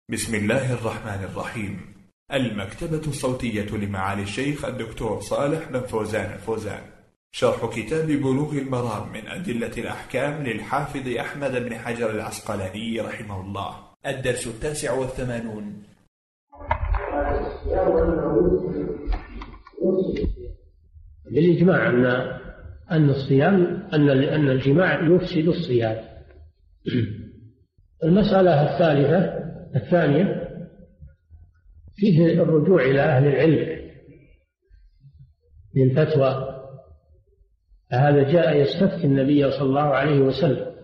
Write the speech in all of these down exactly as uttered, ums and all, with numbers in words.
بسم الله الرحمن الرحيم. المكتبة الصوتية لمعالي الشيخ الدكتور صالح بن فوزان الفوزان، شرح كتاب بلوغ المرام من أدلة الأحكام للحافظ أحمد بن حجر العسقلاني رحمه الله. الدرس التاسع والثمانون. بالإجماع أن أن الصيام أن أن الجماع يفسد الصيام. المسألة الثالثة الثانية فيه الرجوع إلى أهل العلم للفتوى، فهذا جاء يستفتي النبي صلى الله عليه وسلم،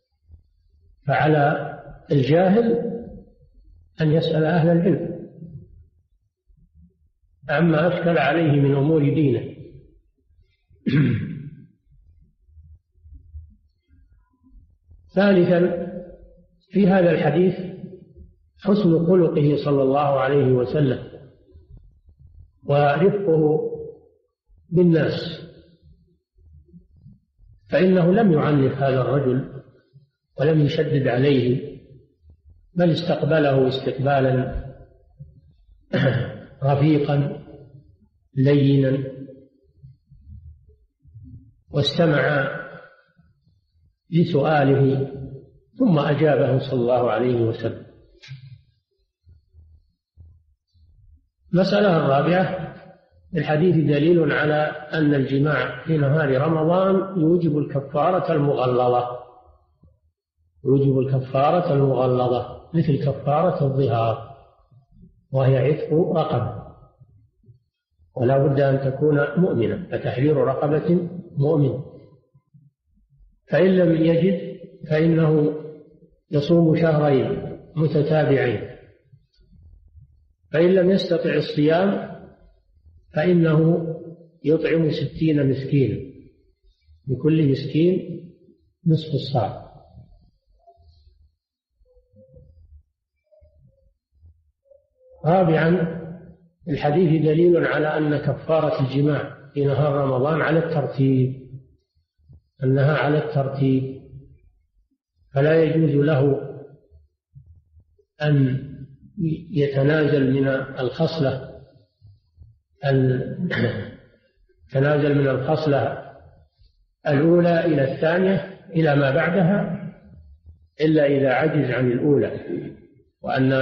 فعلى الجاهل أن يسأل أهل العلم عما أشكل عليه من أمور دينه. ثالثا في هذا الحديث حسن خلقه صلى الله عليه وسلم ورفقه بالناس، فإنه لم يعنف هذا الرجل ولم يشدد عليه، بل استقبله استقبالا رفيقا لينا، واستمع لسؤاله ثم أجابه صلى الله عليه وسلم. المسألة الرابعة: الحديث دليل على أن الجماع في نهار رمضان يوجب الكفارة المغلظة، يوجب الكفارة المغلظة مثل كفارة الظهار، وهي عتق رقبة، ولا بد أن تكون مؤمنة، فتحرير رقبة مؤمنة. فإن لم يجد فإنه يصوم شهرين متتابعين، فإن لم يستطع الصيام فإنه يطعم ستين مسكينا، لكل مسكين نصف الصاع. رابعا الحديث دليل على أن كفارة الجماع في نهار رمضان على الترتيب، أنها على الترتيب، فلا يجوز له أن يتنازل من الخصلة تنازل من الخصلة الأولى إلى الثانية إلى ما بعدها إلا إذا عجز عن الأولى، وأن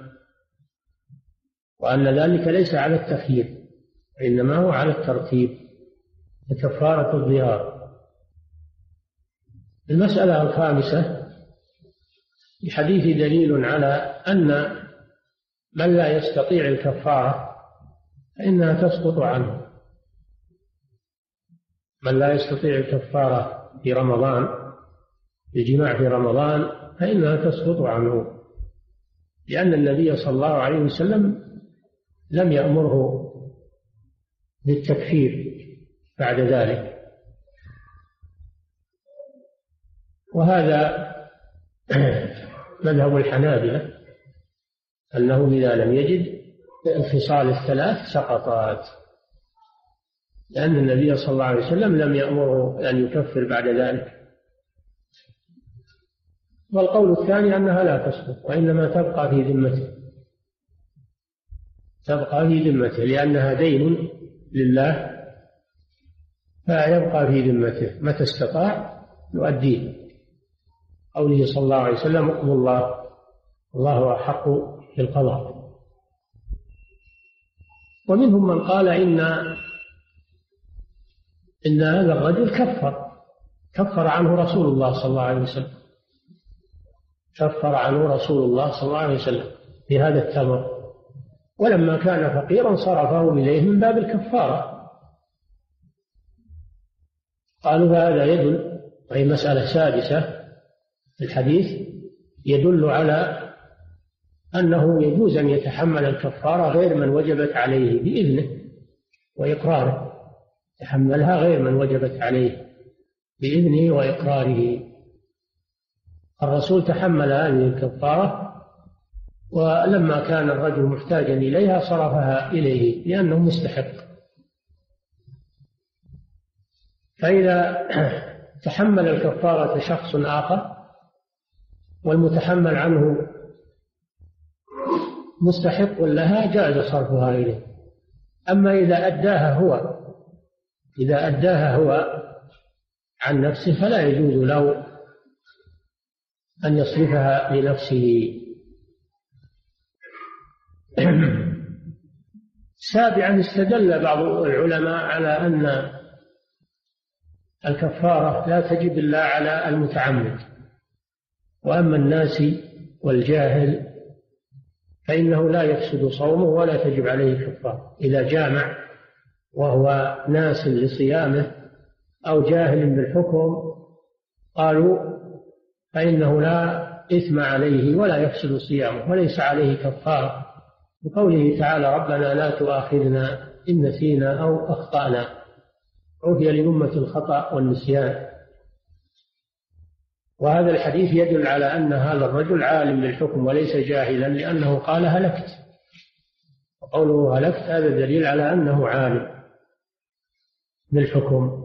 وأن ذلك ليس على التخيير، إنما هو على الترتيب ككفارة الظهار. المسألة الخامسة: الحديث دليل على أن من لا يستطيع الكفارة فإنها تسقط عنه، من لا يستطيع الكفارة في رمضان، الجماع في رمضان، فإنها تسقط عنه، لأن النبي صلى الله عليه وسلم لم يأمره بالتكفير بعد ذلك. وهذا مذهب الحنابلة، أنه إذا لم يجد الخصال الثلاث سقطات، لأن النبي صلى الله عليه وسلم لم يأمره أن يكفر بعد ذلك. والقول الثاني أنها لا تسقط، وإنما تبقى في ذمته، تبقى في ذمته لأنها دين لله، فيبقى في ذمته متى استطاع يؤديه. قوله صلى الله عليه وسلم: اقضوا الله الله أحق بالقضاء. ومنهم من قال إن إن هذا الرجل كفر كفر عنه رسول الله صلى الله عليه وسلم، كفر عنه رسول الله صلى الله عليه وسلم في هذا التمر، ولما كان فقيرا صرفه إليه من باب الكفارة. قالوا هذا يدل، وهي مسألة سادسة، الحديث يدل على أنه يجوز أن يتحمل الكفارة غير من وجبت عليه بإذنه وإقراره، يتحملها غير من وجبت عليه بإذنه وإقراره. الرسول تحمل هذه الكفارة، ولما كان الرجل محتاجا إليها صرفها إليه لأنه مستحق. فإذا تحمل الكفارة شخص آخر والمتحمل عنه مستحق لها جاز صرفها إليه. أما إذا أداها هو إذا أداها هو عن نفسه فلا يجوز له أن يصرفها لنفسه. سابعا، استدل بعض العلماء على أن الكفارة لا تجب إلا على المتعمد، وأما الناسي والجاهل فإنه لا يفسد صومه ولا تجب عليه كفارة. إذا جامع وهو ناس لصيامه أو جاهل بالحكم قالوا فإنه لا إثم عليه ولا يفسد صيامه وليس عليه كفارة، بقوله تعالى ربنا لا تؤاخذنا إن نسينا أو أخطأنا، عفي لأمة الخطأ والنسيان. وهذا الحديث يدل على أن هذا الرجل عالم بالحكم وليس جاهلا، لأنه قال هلكت، وقوله هلكت هذا دليل على أنه عالم بالحكم.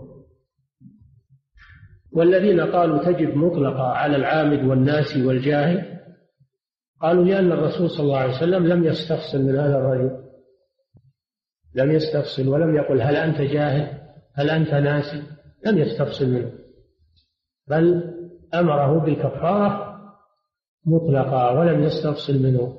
والذين قالوا تجب مطلقة على العامد والناسي والجاهل قالوا لأن الرسول صلى الله عليه وسلم لم يستفصل من هذا الرجل، لم يستفصل ولم يقل هل أنت جاهل هل أنت ناسي، لم يستفصل منه، بل أمره بالكفارة مطلقة ولم يستفصل منه.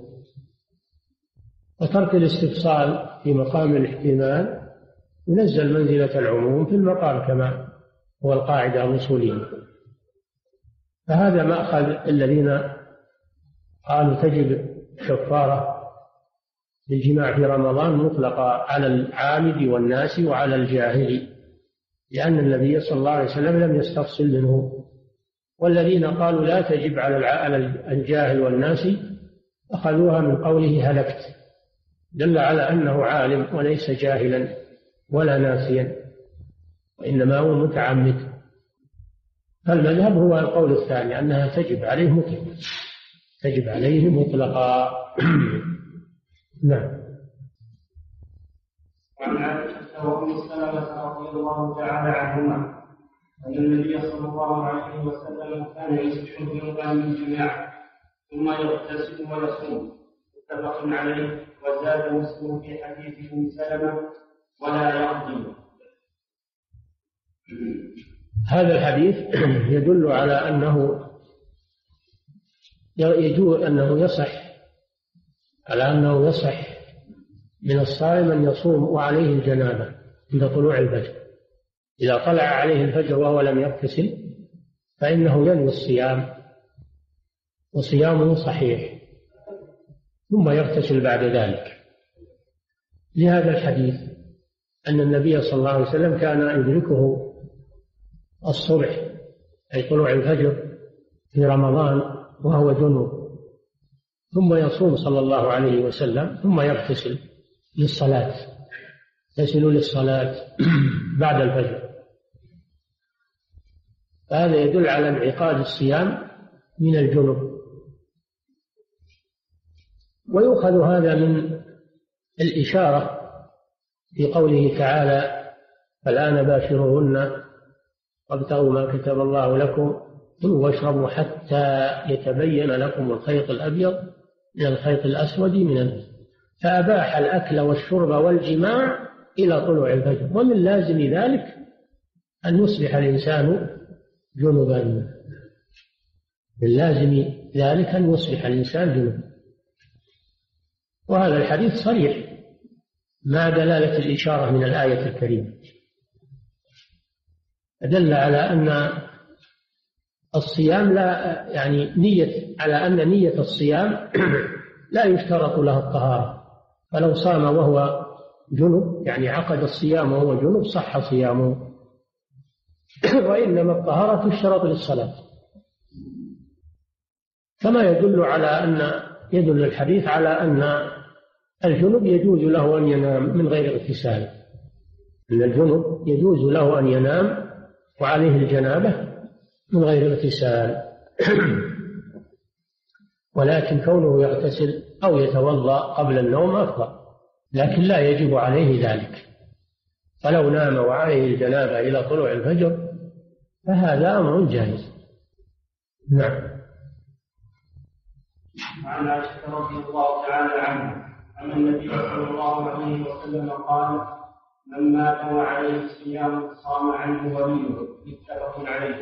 وترك الاستفصال في مقام الاحتمال ينزل منزلة العموم في المقام كما هو القاعدة الأصولية. فهذا مأخذ الذين قالوا تجب كفارة للجماع في رمضان مطلقة على العامد والناس وعلى الجاهل، لأن النبي صلى الله عليه وسلم لم يستفصل منه. والذين قالوا لا تجب على الجاهل والناس أخذوها من قوله هلكت، دل على أنه عالم وليس جاهلا ولا ناسيا، وإنما هو متعمد. فالمذهب هو القول الثاني أنها تجب عليه مطلقا، تجب عليه مطلقا. نعم. وعن عائشة وأم سلمة رضي الله تعالى عنهما أن النبي صلى الله عليه وسلم كان يصبح جنبا من جماع ثم يغتسل ويصوم، متفق عليه. وزاد مسلم في حديث أم سلمة ولا يقضي. هذا الحديث يدل على أنه يجوز أنه يصح على أنه يصح من الصائم أن يصوم وعليه الجنابة عند طلوع الفجر. إذا طلع عليه الفجر وهو لم يغتسل فإنه ينوي الصيام وصيامه صحيح، ثم يغتسل بعد ذلك. لهذا الحديث أن النبي صلى الله عليه وسلم كان يدركه الصبح أي طلوع الفجر في رمضان وهو جنوب، ثم يصوم صلى الله عليه وسلم ثم يغتسل للصلاة، يغتسل للصلاة بعد الفجر. فهذا يدل على انعقاد الصيام من الجنوب. ويؤخذ هذا من الإشارة في قوله تعالى فالآن باشروهن وابتغوا ما كتب الله لكم كلوا واشربوا حتى يتبين لكم الخيط الأبيض من الخيط الأسود من الفجر. فأباح الأكل والشرب والجماع إلى طلوع الفجر، ومن لازم ذلك أن يصبح الإنسان جنبا، من لازم ذلك أن يصبح الإنسان جنبا. وهذا الحديث صريح مع دلالة الإشارة من الآية الكريمة، دل على أن الصيام لا يعني نية على أن نية الصيام لا يشترط لها الطهارة، فلو صام وهو جنب يعني عقد الصيام وهو جنب صح صيامه، وإنما الطهارة تشترط للصلاة. كما يدل على أن يدل الحديث على أن الجنب يجوز له أن ينام من غير اغتسال، أن الجنب يجوز له أن ينام وعليه الجنابة من غير اغتسال. ولكن كونه يغتسل أو يتوضأ قبل النوم أفضل، لكن لا يجب عليه ذلك. فلو نام وعليه الجنابة إلى طلوع الفجر فهذا أمر جائز. نعم. عن عائشة رضي الله تعالى عنها أن النبي صلى الله عليه وسلم قال: من مات وعليه الصيام صام عنه وليه. متفق عليه.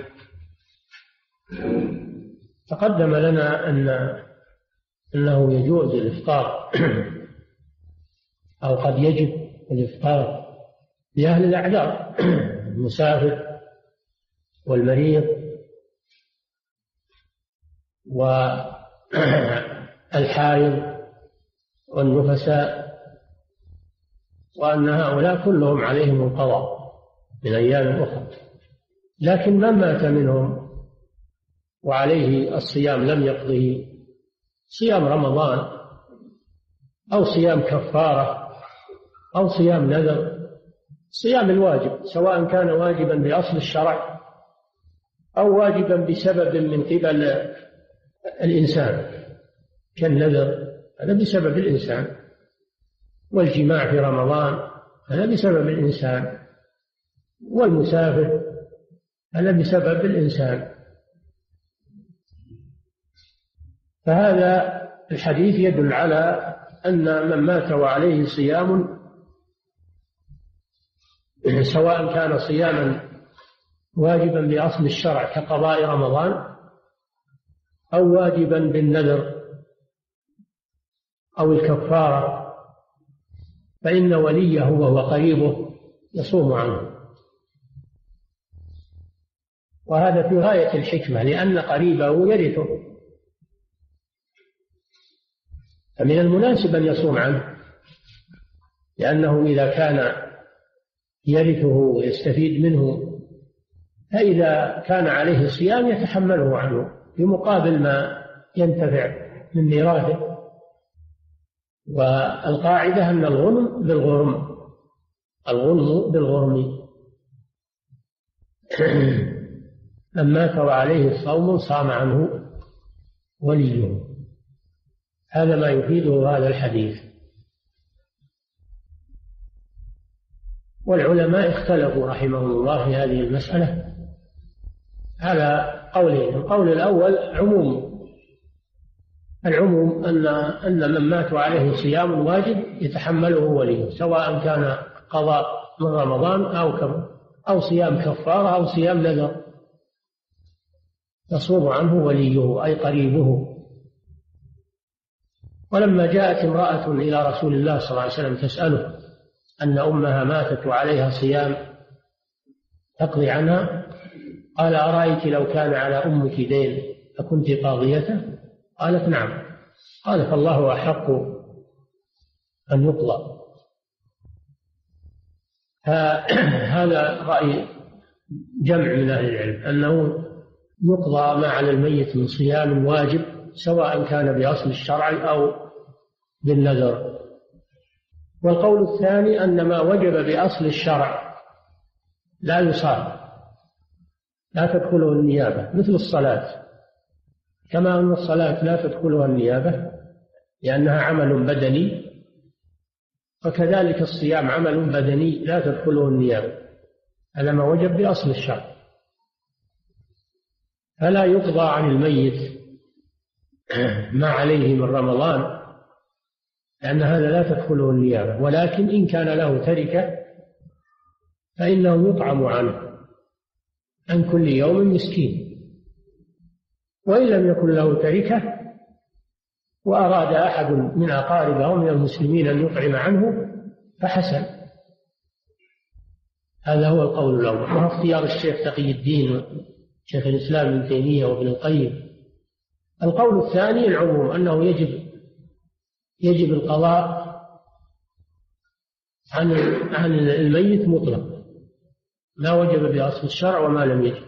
تقدم لنا أن أنه يجوز الإفطار أو قد يجب الإفطار لأهل الأعذار، المسافر والمريض والحائض والنفساء، وأن هؤلاء كلهم عليهم القضاء من أيام أخرى. لكن من مات منهم وعليه الصيام لم يقضه صيام رمضان أو صيام كفارة أو صيام نذر، صيام الواجب سواء كان واجبا بأصل الشرع أو واجبا بسبب من قبل الإنسان كالنذر، هذا بسبب الإنسان، والجماع في رمضان هذا بسبب الإنسان، والمسافر هذا بسبب الإنسان. فهذا الحديث يدل على أن من مات وعليه صيام سواء كان صياما واجبا بأصل الشرع كقضاء رمضان أو واجبا بالنذر أو الكفارة، فإن وليه وهو قريبه يصوم عنه. وهذا في غاية الحكمة، لأن قريبه يرثه، فمن المناسب أن يصوم عنه، لأنه إذا كان يرثه ويستفيد منه فإذا كان عليه صيام يتحمله عنه بمقابل ما ينتفع من ميراثه. والقاعدة أن الغنم بالغرم، الغنم بالغرم. من مات وعليه صوم صام عنه وليه. هذا ما يفيده هذا الحديث. والعلماء اختلفوا رحمهم الله في هذه المسألة على قولين. القول الأول عموم، العموم أن أن من مات عليه صيام واجب يتحمله وليه، سواء كان قضاء من رمضان أو أو صيام كفارة أو صيام نذر، يصوم عنه وليه أي قريبه. ولما جاءت امرأة إلى رسول الله صلى الله عليه وسلم تسأله أن أمها ماتت وعليها صيام تقضي عنها، قال: أرأيت لو كان على أمك دين أكنت قاضيته؟ قالت: نعم. قال: فالله أحق أن يقضى. هذا رأي جمع من أهل العلم أنه يقضى ما على الميت من صيام واجب سواء كان بأصل الشرع أو بالنذر. والقول الثاني أن ما وجب بأصل الشرع لا يصام، لا تدخله النيابة، مثل الصلاة، كما أن الصلاة لا تدخلها النيابة لأنها عمل بدني، فكذلك الصيام عمل بدني لا تدخله النيابة، هذا ما وجب بأصل الشرع، فلا يقضى عن الميت ما عليه من رمضان لأن هذا لا تدخله النيابة. ولكن إن كان له تركة فإنه يطعم عنه عن كل يوم مسكين. وإن لم يكن له تركة وأراد أحد من أقاربه من المسلمين أن يطعم عنه فحسن. هذا هو القول الأول، وهو اختيار الشيخ تقي الدين شيخ الإسلام ابن تيمية وابن القيم. القول الثاني العموم، أنه يجب يجب القضاء عن عن الميت مطلق، ما وجب بأصل الشرع وما لم يجب،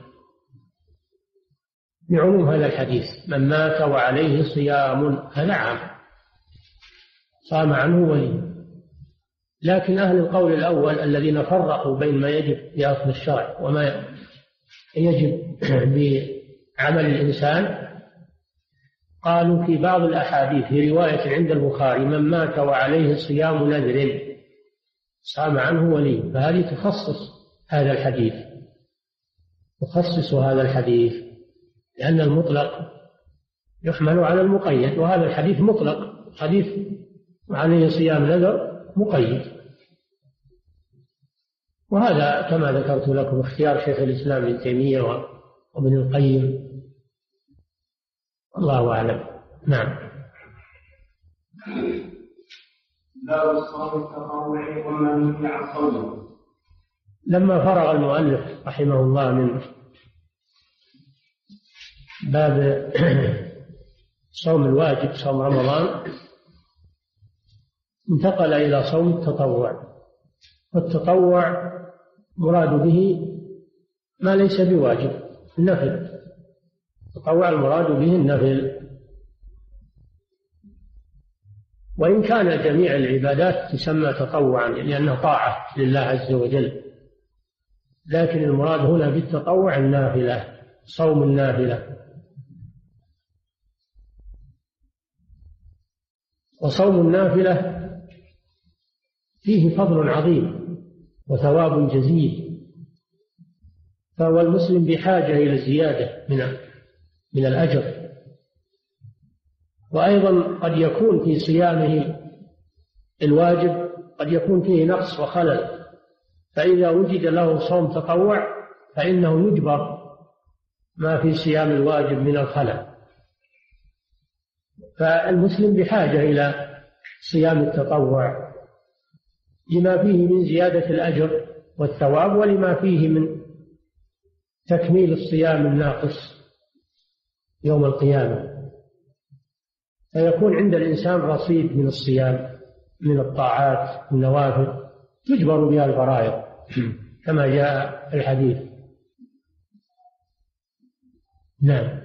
بعموم هذا الحديث: من مات وعليه صيام، هذا عام، صام عنه ولي. لكن أهل القول الأول الذين فرقوا بين ما يجب بأصل الشرع وما يجب بعمل الإنسان قالوا في بعض الأحاديث في رواية عند البخاري: من مات وعليه صيام نذر صام عنه ولي. فهذه تخصص هذا الحديث، تخصص هذا الحديث، لأن المطلق يحمل على المقيد، وهذا الحديث مطلق، حديث عليه صيام نذر مقيد. وهذا كما ذكرت لكم اختيار شيخ الإسلام ابن تيمية وابن القيم، الله أعلم. نعم. باب الصوم التطوعي وما نهي عن صومه. لما فرغ المؤلف رحمه الله من باب صوم الواجب صوم رمضان انتقل إلى صوم التطوع. والتطوع مراد به ما ليس بواجب، النفل. التطوع المراد به النفل، وإن كان جميع العبادات تسمى تطوعا لأنها طاعة لله عز وجل، لكن المراد هنا بالتطوع النافلة، صوم النافلة. وصوم النافلة فيه فضل عظيم وثواب جزيل، فهو المسلم بحاجة إلى الزيادة من من الأجر. وأيضا قد يكون في صيامه الواجب قد يكون فيه نقص وخلل، فإذا وجد له صوم تطوع فإنه يجبر ما في صيام الواجب من الخلل. فالمسلم بحاجة إلى صيام التطوع لما فيه من زيادة الأجر والثواب، ولما فيه من تكميل الصيام الناقص يوم القيامة، فيكون عند الإنسان رصيد من الصيام من الطاعات النوافل تجبر بها الفرائض كما جاء في الحديث. نعم.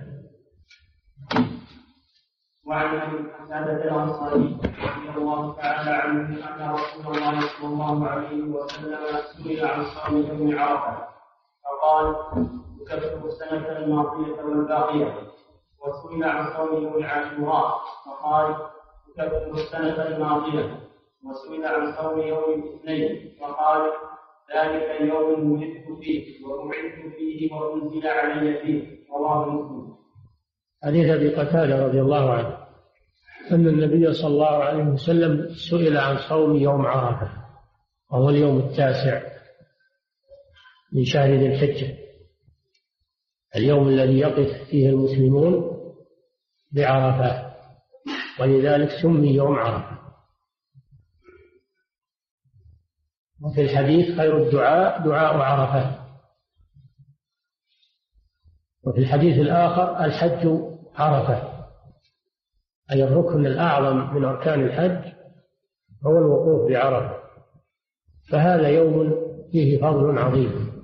وعن ابي قتادة الانصاري رضي الله تعالى عنه ان رسول الله صلى الله عليه وسلم سئل عن صوم يوم عرفه فقال يكفر السنة الماضية والباقية، وسئل عن صوم يوم عاشوراء فقال يكفر السنة الماضية، وسئل عن صوم يوم الاثنين فقال ذلك يوم ولدت فيه وبعثت فيه وانزل علي فيه، رواه مسلم. حديث ابي قتادة رضي الله عنه ان النبي صلى الله عليه وسلم سئل عن صوم يوم عرفة، وهو اليوم التاسع من شهر ذي الحجة، اليوم الذي يقف فيه المسلمون بعرفة، ولذلك سمي يوم عرفة. وفي الحديث خير الدعاء دعاء عرفة. وفي الحديث الآخر الحج عرفة، أي الركن الأعظم من أركان الحج هو الوقوف بعرفة، فهذا يوم فيه فضل عظيم.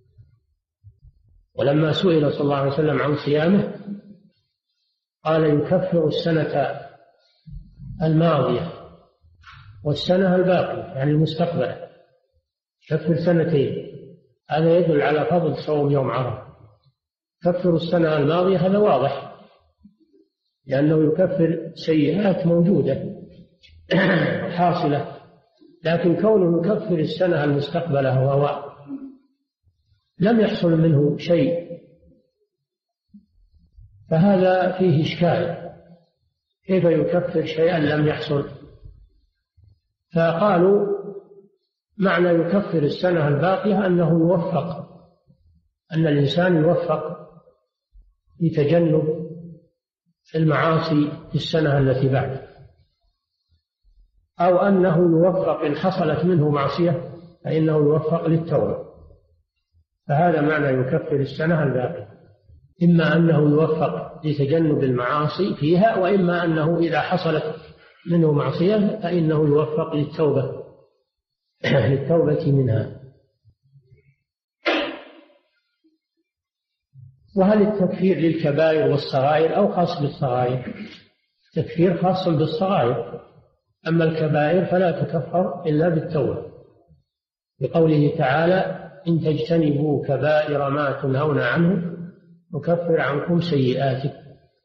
ولما سئل صلى الله عليه وسلم عن صيامه قال يكفر السنة الماضية والسنة الباقية، يعني المستقبل، يكفر سنتين. هذا يدل على فضل صوم يوم عرفة. يكفر السنة الماضية هذا واضح، لأنه يكفر سيئات موجودة حاصلة، لكن كونه يكفر السنة المستقبلة وهو لم يحصل منه شيء فهذا فيه إشكال، كيف يكفر شيئا لم يحصل؟ فقالوا معنى يكفر السنة الباقية أنه يوفق، أن الإنسان يوفق لتجنب المعاصي في السنة التي بعد، أو أنه يوفق إن حصلت منه معصية فإنه يوفق للتوبة. فهذا معنى يكفر السنة الباقية، إما أنه يوفق لتجنب المعاصي فيها، وإما أنه إذا حصلت منه معصية فإنه يوفق للتوبة للتوبة منها. وهل التكفير للكبائر والصغائر أو خاص بالصغائر؟ التكفير خاص بالصغائر، أما الكبائر فلا تكفر إلا بالتوبة، بقوله تعالى إن تجتنبوا كبائر ما تنهون عنه نكفر عنكم سيئاتكم،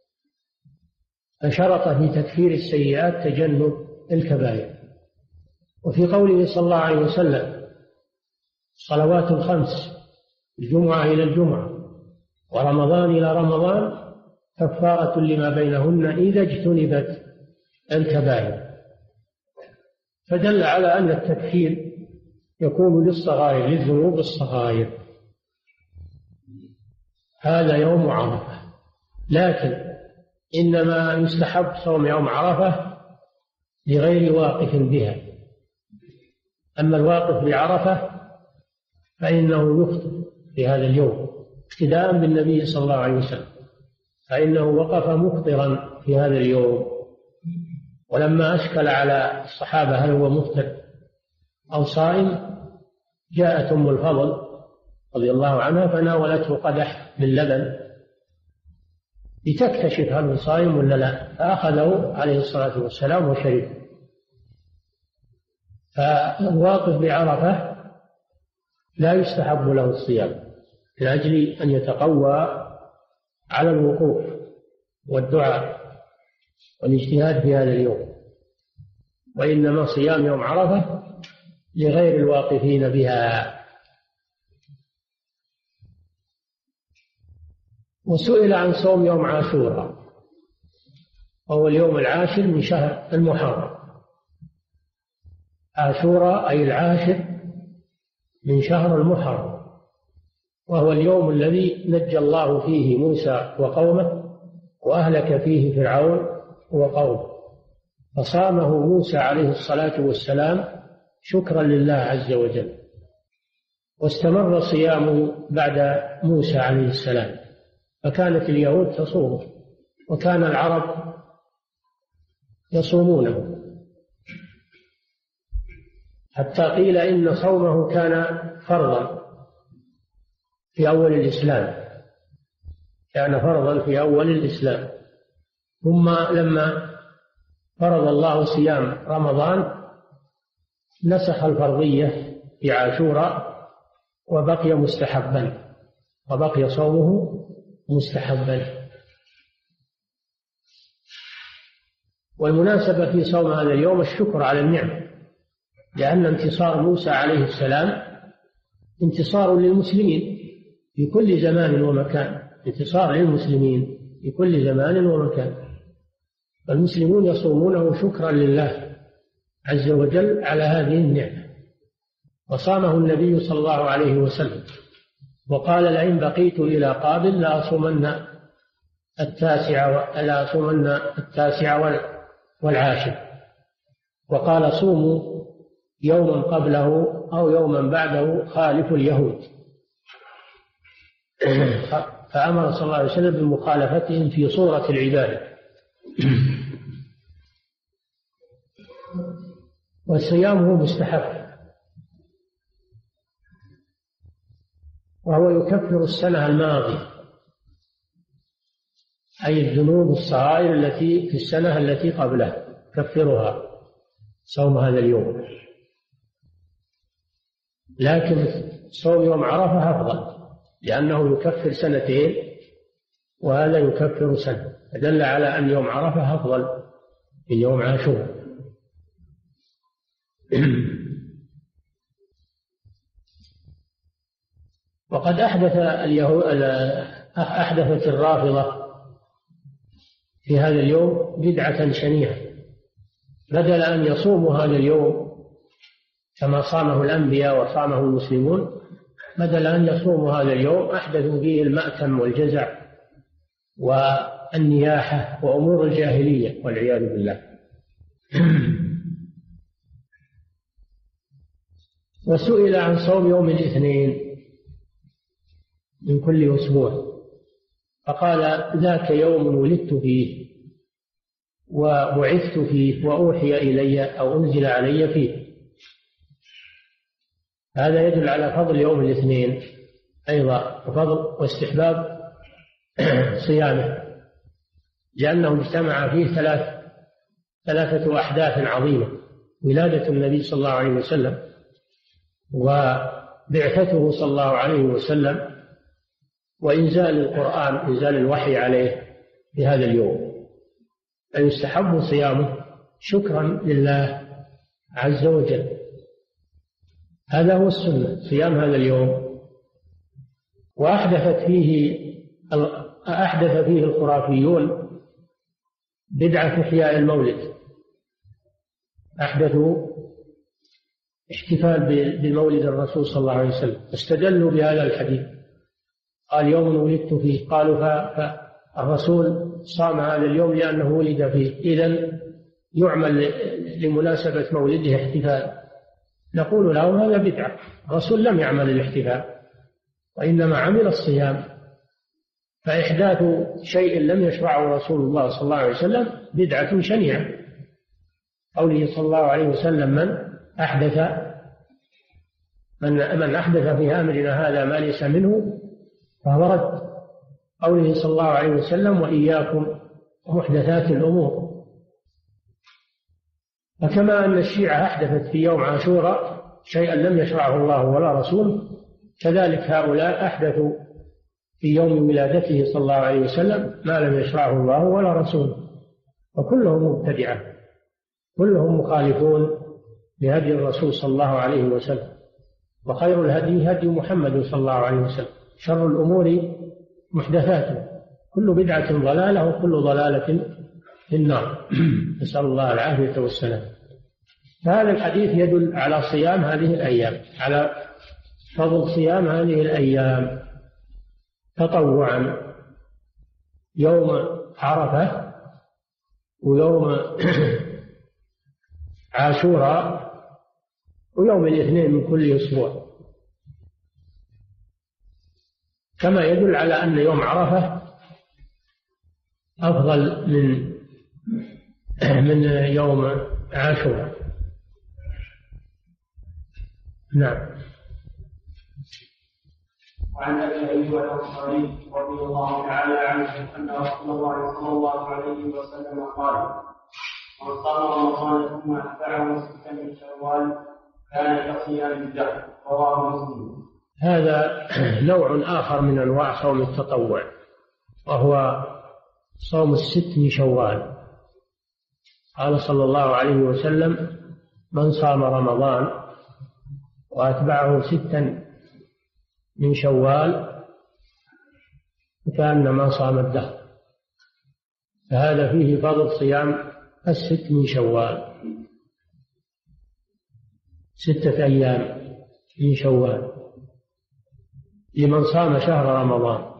فشرط في تكفير السيئات تجنب الكبائر. وفي قوله صلى الله عليه وسلم صلوات الخمس الجمعة إلى الجمعة ورمضان إلى رمضان كفارة لما بينهن إذا اجتنبت الكبائر. فدل على أن التكفير يكون للصغائر، للذنوب الصغائر. هذا يوم عرفة. لكن إنما يستحب صوم يوم عرفة لغير واقف بها. أما الواقف بعرفة فإنه يفطر في هذا اليوم اقتداء بالنبي صلى الله عليه وسلم، فإنه وقف مفطرا في هذا اليوم. ولما أشكل على الصحابة هل هو مفطر أو صائم، جاءت أم الفضل رضي الله عنها فناولته قدح من لبن لتكتشف هل هو صائم ولا لا، فأخذه عليه الصلاة والسلام وشربه. فالواقف بعرفة لا يستحب له الصيام لأجل أن يتقوى على الوقوف والدعاء والاجتهاد في هذا اليوم، وإنما صيام يوم عرفة لغير الواقفين بها. وسئل عن صوم يوم عاشوراء وهو اليوم العاشر من شهر المحرم. عاشوراء أي العاشر من شهر المحرم، وهو اليوم الذي نجى الله فيه موسى وقومه وأهلك فيه فرعون وقومه، فصامه موسى عليه الصلاة والسلام شكرا لله عز وجل، واستمر صيامه بعد موسى عليه السلام، فكانت اليهود تصومه وكان العرب يصومونه، حتى قيل إن صومه كان فرضا في أول الإسلام، كان فرضا في أول الإسلام. ثم لما فرض الله صيام رمضان نسخ الفرضية في عاشوراء وبقي مستحبا، وبقي صومه مستحبا. والمناسبة في صوم هذا اليوم الشكر على النعمة، لأن انتصار موسى عليه السلام انتصار للمسلمين في كل زمان ومكان، انتصار للمسلمين في كل زمان ومكان، فالمسلمون يصومونه شكرا لله عز وجل على هذه النعمة. وصامه النبي صلى الله عليه وسلم وقال لئن بقيت إلى قابل لأصومن التاسع لأصومن التاسع والعاشر، وقال صوموا يوما قبله أو يوما بعده خالف اليهود، فأمر صلى الله عليه وسلم بمخالفتهم في صورة العبادة. وصيامه مستحب، وهو يكفر السنة الماضية، أي الذنوب الصغائر التي في السنة التي قبلها كفرها صوم هذا اليوم. لكن صوم يوم عرفة أفضل لأنه يكفر سنتين وهذا يكفر سنة، فدل على أن يوم عرفة أفضل من يوم عاشوراء. وقد أحدث اليهود أحدثت الرافضة في هذا اليوم بدعة شنيعة، بدل أن يصوموا هذا اليوم كما صامه الأنبياء وصامه المسلمون، بدل أن يصوموا هذا اليوم أحدثوا فيه المأتم والجزع والنياحة وأمور الجاهلية والعياذ بالله. وسئل عن صوم يوم الاثنين من كل أسبوع فقال ذاك يوم ولدت فيه وبعثت فيه وأوحي إلي أو أنزل علي فيه. هذا يدل على فضل يوم الاثنين أيضا وفضل واستحباب صيامه، لأنه اجتمع فيه ثلاث ثلاثة أحداث عظيمة: ولادة النبي صلى الله عليه وسلم، وبعثته صلى الله عليه وسلم، وإنزال القرآن، إنزال الوحي عليه في هذا اليوم، فيستحب صيامه شكرا لله عز وجل. هذا هو السنة، صيام هذا اليوم. وأحدثت فيه أحدث فيه الخرافيون بدعة إحياء المولد، أحدثوا احتفال بمولد الرسول صلى الله عليه وسلم، استدلوا بهذا الحديث، قال يوم ولدت فيه، قالوا فالرسول صام هذا اليوم لأنه ولد فيه، إذن يعمل لمناسبة مولده احتفال. نقول لهم هذا بدعة، الرسول لم يعمل الاحتفال وإنما عمل الصيام، فإحداث شيء لم يشرعه رسول الله صلى الله عليه وسلم بدعة شنيعة. قوله صلى الله عليه وسلم من أحدث من من أحدث في أمرنا هذا ما ليس منه فهو رد. قوله صلى الله عليه وسلم وإياكم ومحدثات الأمور. فكما أن الشيعة أحدثت في يوم عاشوراء شيئا لم يشرعه الله ولا رسوله، كذلك هؤلاء أحدثوا في يوم ولادته صلى الله عليه وسلم ما لم يشرعه الله ولا رسوله، وكلهم مبتدعة، كلهم مخالفون لهدي الرسول صلى الله عليه وسلم. وخير الهدي هدي محمد صلى الله عليه وسلم، شر الأمور محدثاته، كل بدعة ضلالة وكل ضلالة في النار. نسأل الله العافية والسلام. فهذا الحديث يدل على صيام هذه الأيام، على فضل صيام هذه الأيام تطوعا، يوم عرفة ويوم عاشوراء ويوم الاثنين من كل أسبوع، كما يدل على أن يوم عرفة أفضل من من يوم عاشوراء. نعم. وعن ابي ايوب الانصاري رضي الله تعالى عنه ان رسول الله صلى الله عليه وسلم قال من صام رمضان ثم اتبعه ستا من شوال كان كصيام الدهر، رواه مسلم. هذا نوع آخر من أنواع صوم التطوع، وهو صوم الست من شوال. قال صلى الله عليه وسلم من صام رمضان وأتبعه ستا من شوال كأنما صام الدهر. فهذا فيه فضل صيام الست من شوال، ستة أيام من شوال لمن صام شهر رمضان،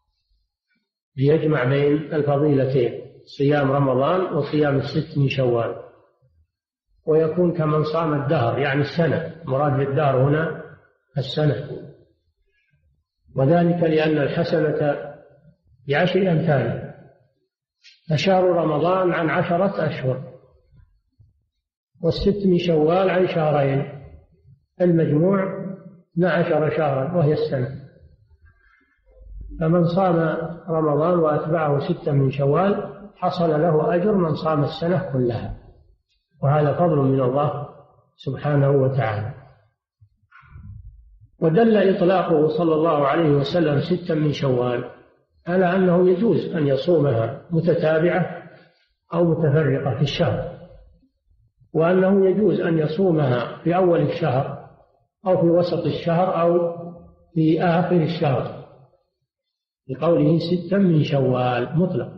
ليجمع بين الفضيلتين، صيام رمضان وصيام الست من شوال، ويكون كمن صام الدهر يعني السنة، مراد بالدهر هنا السنة، وذلك لأن الحسنة بعشر أمثالها، فشهر رمضان عن عشرة أشهر والست من شوال عن شهرين، المجموع اثنا عشر شهرا وهي السنة. فمن صام رمضان وأتبعه ستا من شوال حصل له أجر من صام السنة كلها، وهذا فضل من الله سبحانه وتعالى. ودل إطلاقه صلى الله عليه وسلم ستا من شوال على أنه يجوز أن يصومها متتابعة أو متفرقة في الشهر، وأنه يجوز أن يصومها في أول الشهر أو في وسط الشهر أو في آخر الشهر، لقوله ستا من شوال مطلق.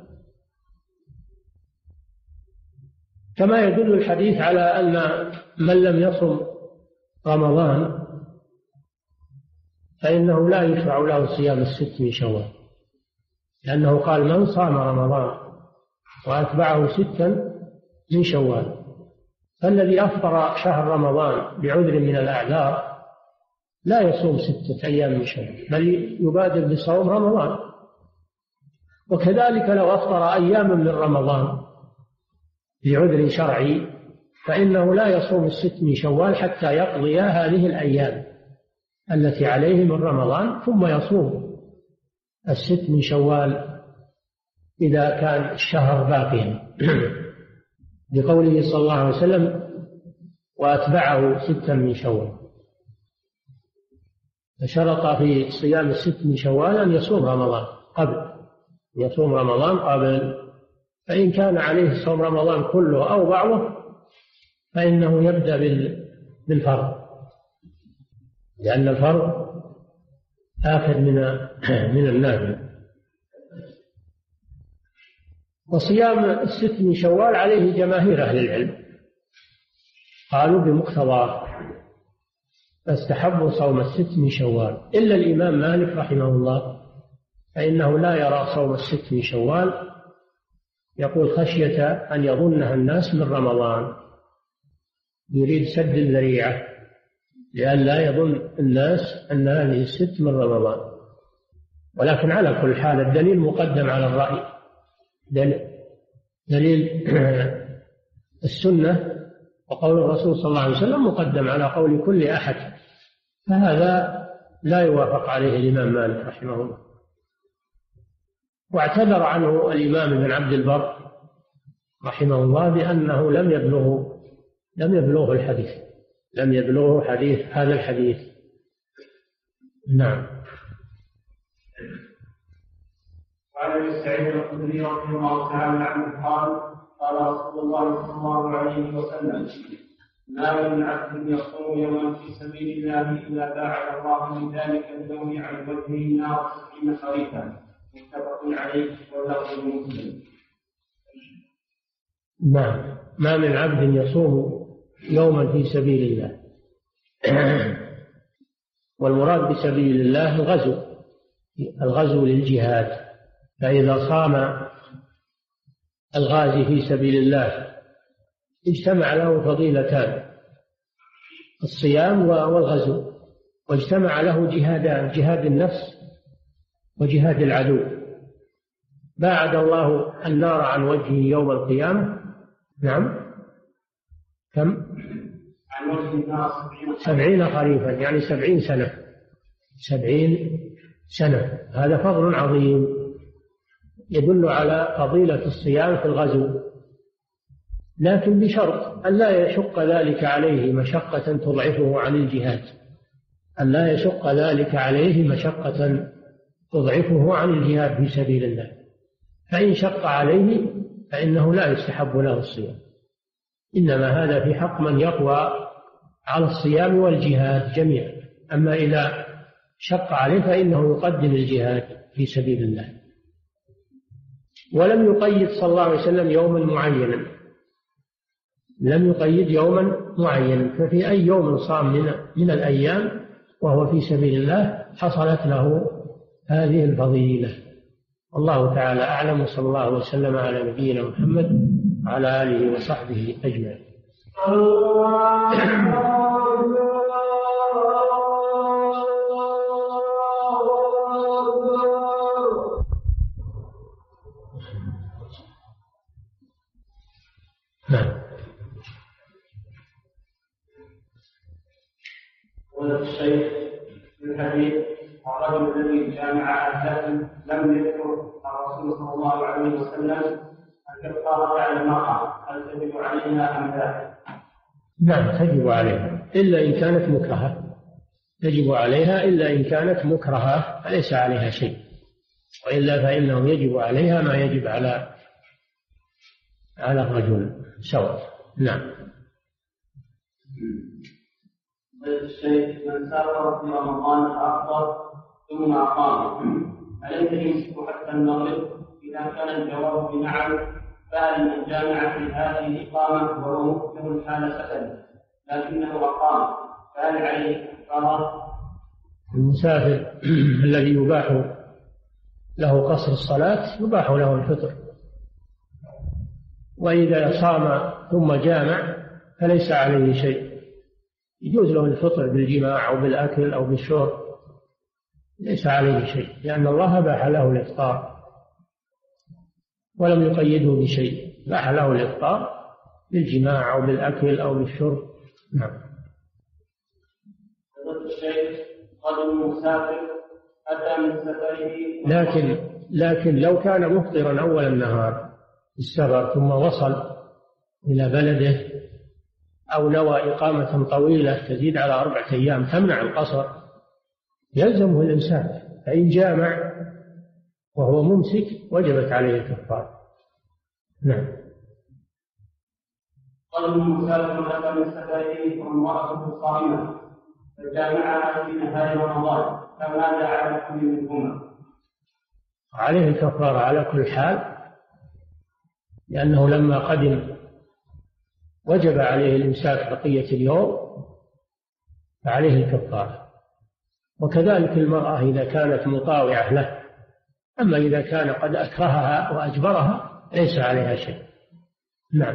كما يدل الحديث على أن من لم يصم رمضان فإنه لا يشرع له صيام الست من شوال، لأنه قال من صام رمضان وأتبعه ستا من شوال، فالذي أفطر شهر رمضان بعذر من الأعذار لا يصوم ستة أيام من شوال، بل يبادر بصوم رمضان. وكذلك لو أفطر أياما من رمضان بعذر شرعي فإنه لا يصوم الست من شوال حتى يقضي هذه الأيام التي عليه من رمضان، ثم يصوم الست من شوال إذا كان الشهر باقيا، بقوله صلى الله عليه وسلم وأتبعه ستا من شوال. فشرط في صيام الست من شوال أن يصوم رمضان قبل، يصوم رمضان قبل، فإن كان عليه صوم رمضان كله أو بعضه فإنه يبدأ بالفرض، لأن الفرض آخر من من النافلة. وصيام الست من شوال عليه جماهير أهل العلم، قالوا بمقتضاه فاستحبوا صوم الست من شوال، إلا الإمام مالك رحمه الله فإنه لا يرى صوم الست من شوال، يقول خشية أن يظنها الناس من رمضان، يريد سد الذريعة لئلا يظن الناس أن هذه الست من رمضان. ولكن على كل حال الدليل مقدم على الرأي، دليل السنة وقول الرسول صلى الله عليه وسلم مقدم على قول كل أحد، فهذا لا يوافق عليه الإمام مالك رحمه الله. واعتذر عنه الإمام ابن عبد البر رحمه الله بأنه لم يبلغه لم يبلغه الحديث لم يبلغه حديث هذا الحديث. نعم. وعن ابي سعيد الخدري رضي الله تعالى عنه قال قال رسول الله صلى الله عليه وسلم ما من عبد يصوم يوما في سبيل الله الا باعد الله من ذلك اليوم عن وجهه النار سبعين خريفا. متفق عليه واللفظ مسلم. نعم. ما من عبد يصوم يوما في سبيل الله، والمراد بسبيل الله الغزو الغزو للجهاد، فإذا صام الغازي في سبيل الله اجتمع له فضيلتان، الصيام والغزو، واجتمع له جهادان، جهاد النفس وجهاد العدو. باعد الله النار عن وجهه يوم القيامة. نعم. كم؟ عن وجه النار سبعين خريفا، يعني سبعين سنة سبعين سنة. هذا فضل عظيم يدل على فضيلة الصيام في الغزو، لكن بشرط أن لا يشق ذلك عليه مشقة تضعفه عن الجهاد، أن لا يشق ذلك عليه مشقة تضعفه عن الجهاد في سبيل الله. فإن شق عليه فإنه لا يستحب له الصيام، إنما هذا في حق من يقوى على الصيام والجهاد جميعا. أما إذا شق عليه فإنه يقدم الجهاد في سبيل الله. ولم يقيد صلى الله عليه وسلم يوما معينا، لم يقيد يوما معينا، ففي أي يوم صام من, من الأيام وهو في سبيل الله حصلت له هذه الفضيلة. الله تعالى أعلم، وصلى الله وسلم على نبينا محمد وعلى آله وصحبه أجمعين. نعم. قال الشيخ في الحديث الرجل الذي جامع أهله لم يذكر الرسول صلى الله عليه وسلم الكفارة على المرأة، هل تجب عليها أم لا؟ نعم تجب عليها إلا إن كانت مكرهة، تجب عليها إلا إن كانت مكرهة فليس عليها شيء، وإلا فإنه يجب عليها ما يجب على على الرجل سواء. نعم. الشيخ من سافر في رمضان فأفطر ثم أقام عليه يمسك حتى المغرب؟ إذا كان الجواب بنعم فهل من جامع في هذه الإقامة وهو مكثر حال سفر لكنه أقام فهل عليه كفارة؟ المسافر الذي يباح له قصر الصلاة يباح له الفطر، وإذا صام ثم جامع فليس عليه شيء، يجوز له الفطر بالجماع أو بالأكل أو بالشرب، ليس عليه شيء، لأن الله باح له الإفطار ولم يقيده بشيء، باح له الإفطار بالجماع أو بالأكل أو بالشرب. نعم. الشيخ قدم المسافر أتى من سفره لكن لكن لو كان مفطرا أول النهار في السفر ثم وصل إلى بلده أو نوى إقامة طويلة تزيد على أربعة أيام تمنع القصر يلزمه الإمساك، فإن جامع وهو ممسك وجبت عليه الكفارة. نعم. قال المسافر أتى من سفره وامرأته صائمة فجامعها في نهاية رمضان فماذا على كل منهما؟ عليه الكفارة على كل حال، لأنه لما قدم وجب عليه الإمساك بقية اليوم فعليه الكفارة. وكذلك المرأة إذا كانت مطاوعة له، أما إذا كان قد أكرهها وأجبرها ليس عليها شيء. نعم.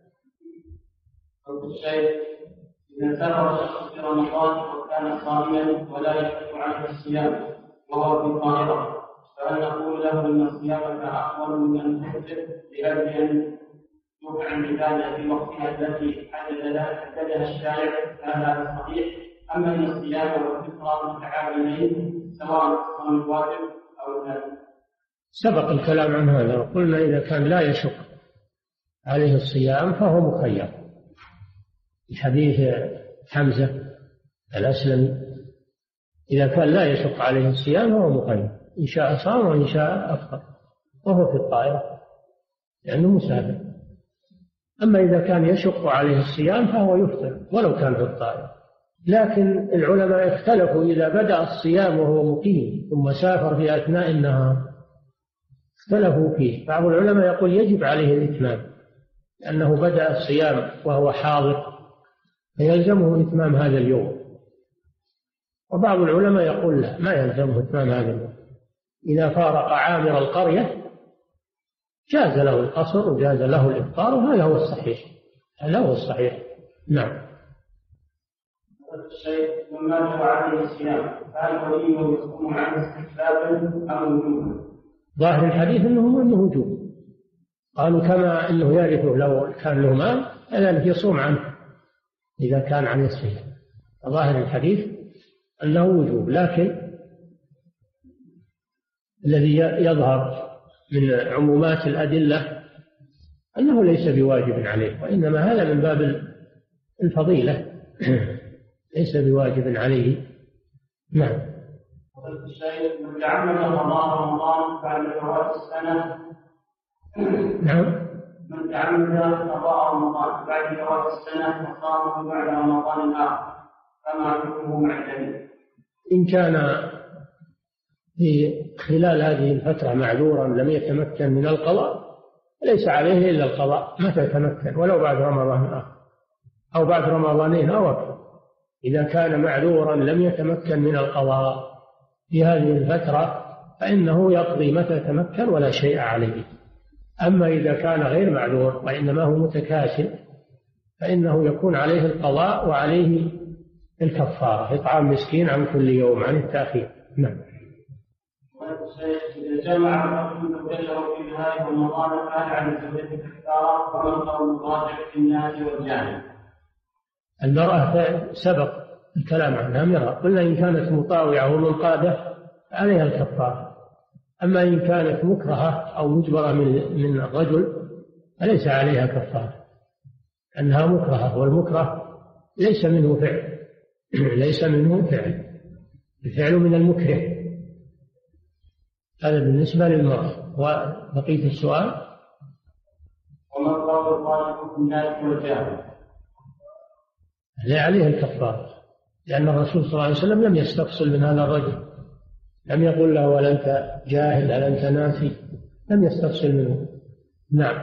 إذا سافر الشخص في رمضان وكان صائما ولا يشق عليه الصيام وهو في القاهرة، فهل نقول له إن الصيام أفضل من أن تحدث لأجل أن يوقع العبادة في وقتها التي حددها الشارع؟ هذا صحيح؟ أما أن الصيام والفطر متعاملين سواء صام الواجب أو لا؟ سبق الكلام عن هذا وقلنا إذا كان لا يشق عليه الصيام فهو مخير، الحديث حمزة الأسلمي إذا كان لا يشق عليه الصيام فهو مخير، إن شاء صام وإن شاء أفطر وهو في الطائرة لأنه مسافر. أما إذا كان يشق عليه الصيام فهو يفطر ولو كان في الطائرة. لكن العلماء اختلفوا إذا بدأ الصيام وهو مقيم ثم سافر في أثناء النهار، اختلفوا فيه. بعض العلماء يقول يجب عليه الإتمام لأنه بدأ الصيام وهو حاضر فيلزمه إتمام هذا اليوم، وبعض العلماء يقول لا، ما يلزمه إتمام هذا اليوم. إذا فارق عامر القرية جاز له القصر وجاز له الإفطار، وهذا هو الصحيح، هذا هو الصحيح. نعم. الشيء لما جرى عليه الصيام هل وليه يصوم عن استحبابا أو وجوبا؟ ظاهر الحديث أنه أنه وجوب، قالوا كما أنه يرثه لو كان له مال كذلك يصوم عنه إذا كان عن الصيام. ظاهر الحديث أنه وجوب، لكن الذي يظهر من عمومات الأدلة أنه ليس بواجب عليه، وإنما هذا من باب الفضيلة ليس بواجب عليه. نعم. الشيء من تعمد قضاء رمضان بعد فوات السنة. نعم. من تعمد قضاء رمضان بعد فوات السنة وصامه بعد رمضان آخر فما حكمه مع ذلك؟ إن كان في خلال هذه الفترة معذورا لم يتمكن من القضاء ليس عليه إلا القضاء متى يتمكن، ولو بعد رمضان آخر أو بعد رمضانين أو أكثر. إذا كان معذورا لم يتمكن من القضاء في هذه الفترة فإنه يقضي متى يتمكن ولا شيء عليه. أما إذا كان غير معذور وإنما هو متكاسل فإنه يكون عليه القضاء وعليه الكفارة، إطعام مسكين عن كل يوم عن التأخير. نعم. إذا جمع الرجل زوجته في نهاية رمضان كان عن زوجته كفارة وما القول الراجح في الناس والجانب؟ المرأة سبق الكلام عنها مرة، قلنا إن كانت مطاوعة ومنقادة عليها الكفارة، أما إن كانت مكرهة أو مجبرة من من الرجل فليس عليها كفارة، أنها مكرهة، والمكره ليس منه فعل ليس منه فعل الفعل من المكره. هذا بالنسبة للمرأة. وبقية السؤال وما القول الراجح في الناس والجانب؟ لا عليه الكفارة، لأن الرسول صلى الله عليه وسلم لم يستفصل من هذا الرجل، لم يقل له هل أنت جاهل هل أنت ناسي، لم يستفصل منه. نعم.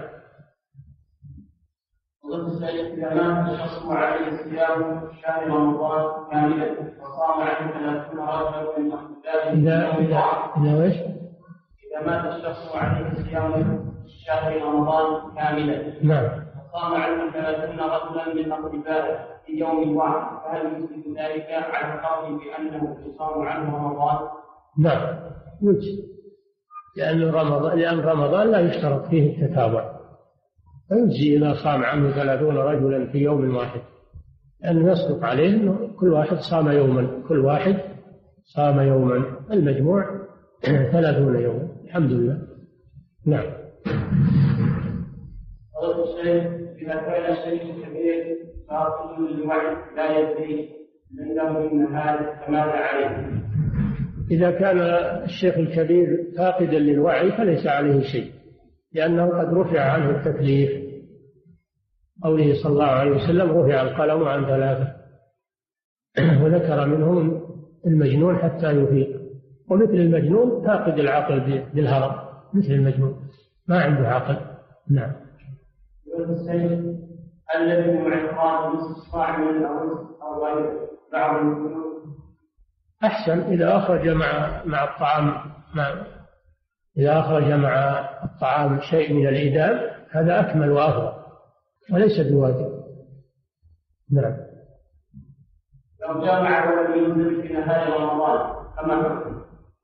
إذا مات الشخص عليه صيام شهر رمضان كاملا وصام عنه ثلاثون رجلا من أخباره إذا إذا إذا وإيش؟ إذا مات الشخص عليه صيام شهر رمضان كاملا نعم وصام عنه ثلاثون رجلا من أقربائه في يوم واحد فهل يمكن ذلك على القول بأنه يصام عنه رمضان؟ نعم يمكن، لأن رمضان لأن رمضان لا يشترط فيه التتابع، فيجزي إذا صام عنه ثلاثون رجلا في يوم واحد، لأنه يصدق عليه أنه كل واحد صام يوما كل واحد صام يوما المجموع ثلاثون يوما. الحمد لله. نعم. إذا كان الشيخ الكبير فاقد للوعي لا يدري عنده من هذا فماذا عليه؟ إذا كان الشيخ الكبير فاقدا للوعي فليس عليه شيء، لأنه قد رفع عنه التكليف، قوله صلى الله عليه وسلم رفع القلم عن ثلاثة وذكر منهم المجنون حتى يفيق، ومثل المجنون فاقد العقل بالهرم، مثل المجنون ما عنده عقل. نعم. الذي مع إخراج نصف صاع من الأرز أو غيره بعض البنوك أحسن إذا أخرج مع مع الطعام مع إذا أخرج مع الطعام شيء من الإدام هذا أكمل وأفضل وليس بواجب. نعم. لو جامع ولم ينزل في نهاية رمضان كما حكم؟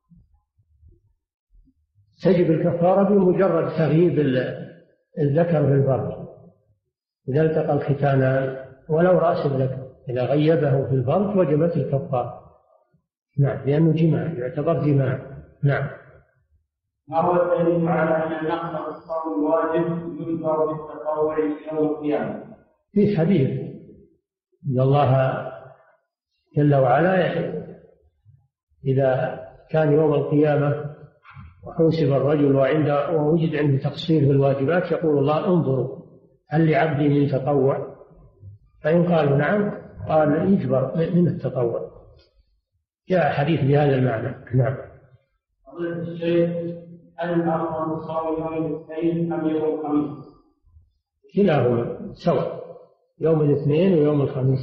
تجب الكفارة بمجرد تغييب الذكر في الفرج إذا التقى الختانان ولو رأس الذكر إذا غيبه في الفرج وجبت الكفارة. نعم لأنه جماع يعتبر جماع. نعم. ما هو الدليل على أن النقص في الصوم واجب يجبر بالتطوع يوم القيامة؟ في حديث إن الله جل وعلا إذا كان يوم القيامة وحوسب الرجل وعنده ووجد عنده تقصير في الواجبات يقول الله انظروا هل لعبدي من تطوع؟ فإن قالوا نعم قال يجبر من التطوع. جاء حديث بهذا المعنى. نعم. فضيلة الشيخ هل الأفضل صوم يوم الاثنين أم يوم الخميس؟ كلاهما سواء يوم الاثنين ويوم الخميس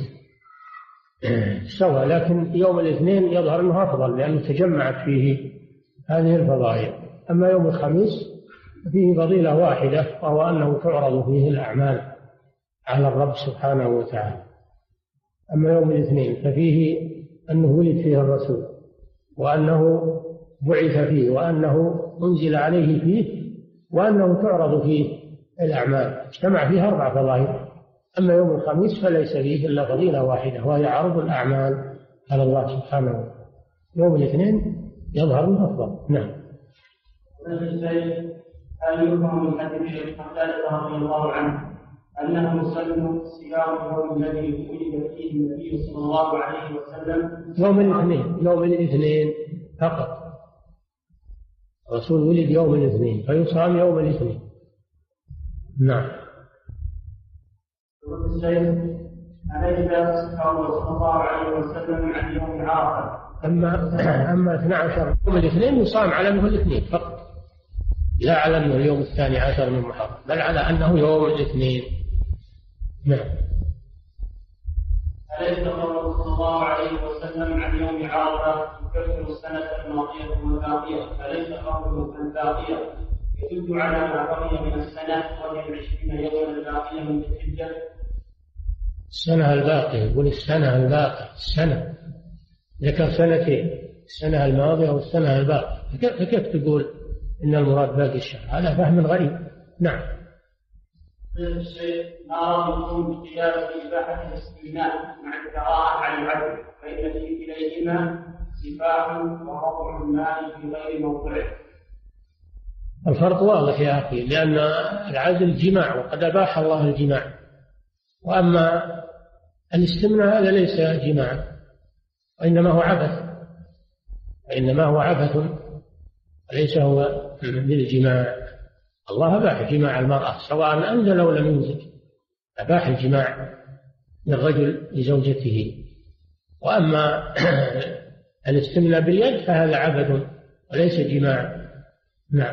سواء لكن يوم الاثنين يظهر أنه أفضل لأنه تجمعت فيه هذه الفضائل. أما يوم الخميس فيه فضيلة واحدة وهو أنه تعرض فيه الأعمال على الرب سبحانه وتعالى. أما يوم الاثنين ففيه أنه ولد فيه الرسول وأنه بعث فيه وأنه أنزل عليه فيه وأنه تعرض فيه الأعمال اجتمع فيها أربع فضائل. أما يوم الخميس فليس فيه إلا فضيلة واحدة وهي عرض الأعمال على الله سبحانه وتعالى. يوم الاثنين يظهر الأفضل. نعم. هل يفهم من حديث قتادة رضي الله عنه أنه سن صيام يوم الذي ولد فيه النبي صلى الله عليه وسلم؟ يوم الاثنين يوم الاثنين فقط. الرسول ولد يوم الاثنين فيصام يوم الاثنين. نعم. أليس قول صلى الله عليه وسلم عن يوم عرفة؟ أما أما اثنا عشر يوم الاثنين يصام على أنه الاثنين فقط لا على أنه اليوم الثاني عشر من محرم بل على أنه يوم الاثنين. نعم. أليس قول صلى الله عليه وسلم عن يوم عرفة يكفر السنة الماضية والباقية أليس قوله الباقية يدل على ما بقي من السنة وهي العشرين يوما الباقية من الحجة؟ السنة الباقية يقول السنة الباقية السنة ذكر سنتين السنة الماضية والسنة الباقية فكيف تقول إن المراد باقي الشهر؟ هذا فهم غريب. نعم. الشيخ ما رأيكم بقياس إباحة الاستثناء مع الكراهة عن العدل فإن في كليهما سفاح ووضع الماء في غير موضعه؟ الفرق واضح يا أخي لأن العدل جماع وقد أباح الله الجماع وأما الاستمناء هذا ليس جماعا وإنما هو عبث وإنما هو عبث وليس هو للجماع. الله أباح جماع المرأة سواء أنزل أو لم ينزل أباح الجماع للرجل لزوجته. وأما الاستمناء باليد فهذا عبث وليس جماع. نعم.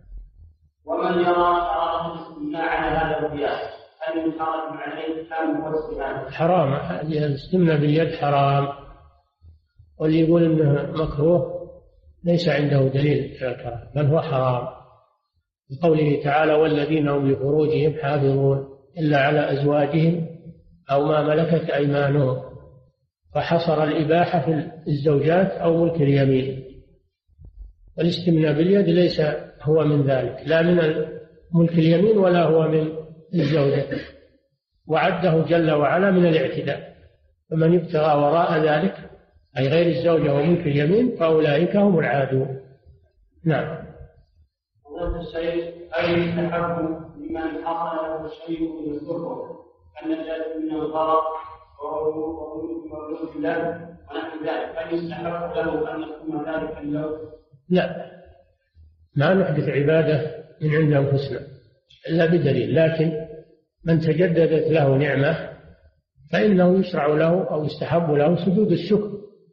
ومن يرى كراهة الاستمناء على هذا القياس هل يحرم عليه كم هو الاستمناء؟ حرام. الاستمناء باليد حرام واللي يقول انه مكروه ليس عنده دليل على الكراهه بل هو حرام بقوله تعالى والذين هم لفروجهم حافظون الا على ازواجهم او ما ملكت ايمانهم فحصر الاباحه في الزوجات او ملك اليمين. والاستمناء باليد ليس هو من ذلك لا من ملك اليمين ولا هو من الزوجة وعده جل وعلا من الاعتداء. فمن ابتغى وراء ذلك أي غير الزوجة وملك اليمين فأولئك هم العادون. نعم. وقال الشيخ أي يستحب لمن حصل له شيء يذكره النجاة من الغرق ووجود مولود له ونحو ذلك أي يستحب له أن يكون ذلك اليوم؟ لا ما نحدث عبادة من عند أنفسنا إلا بدليل لكن من تجددت له نعمة فإنه يشرع له أو يستحب له سجود الشكر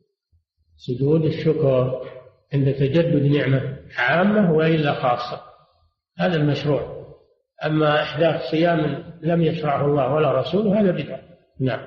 سجود الشكر عند تجدد نعمة عامة وإلا خاصة. هذا المشروع. أما إحداث صيام لم يشرعه الله ولا رسوله هذا بدعة. نعم.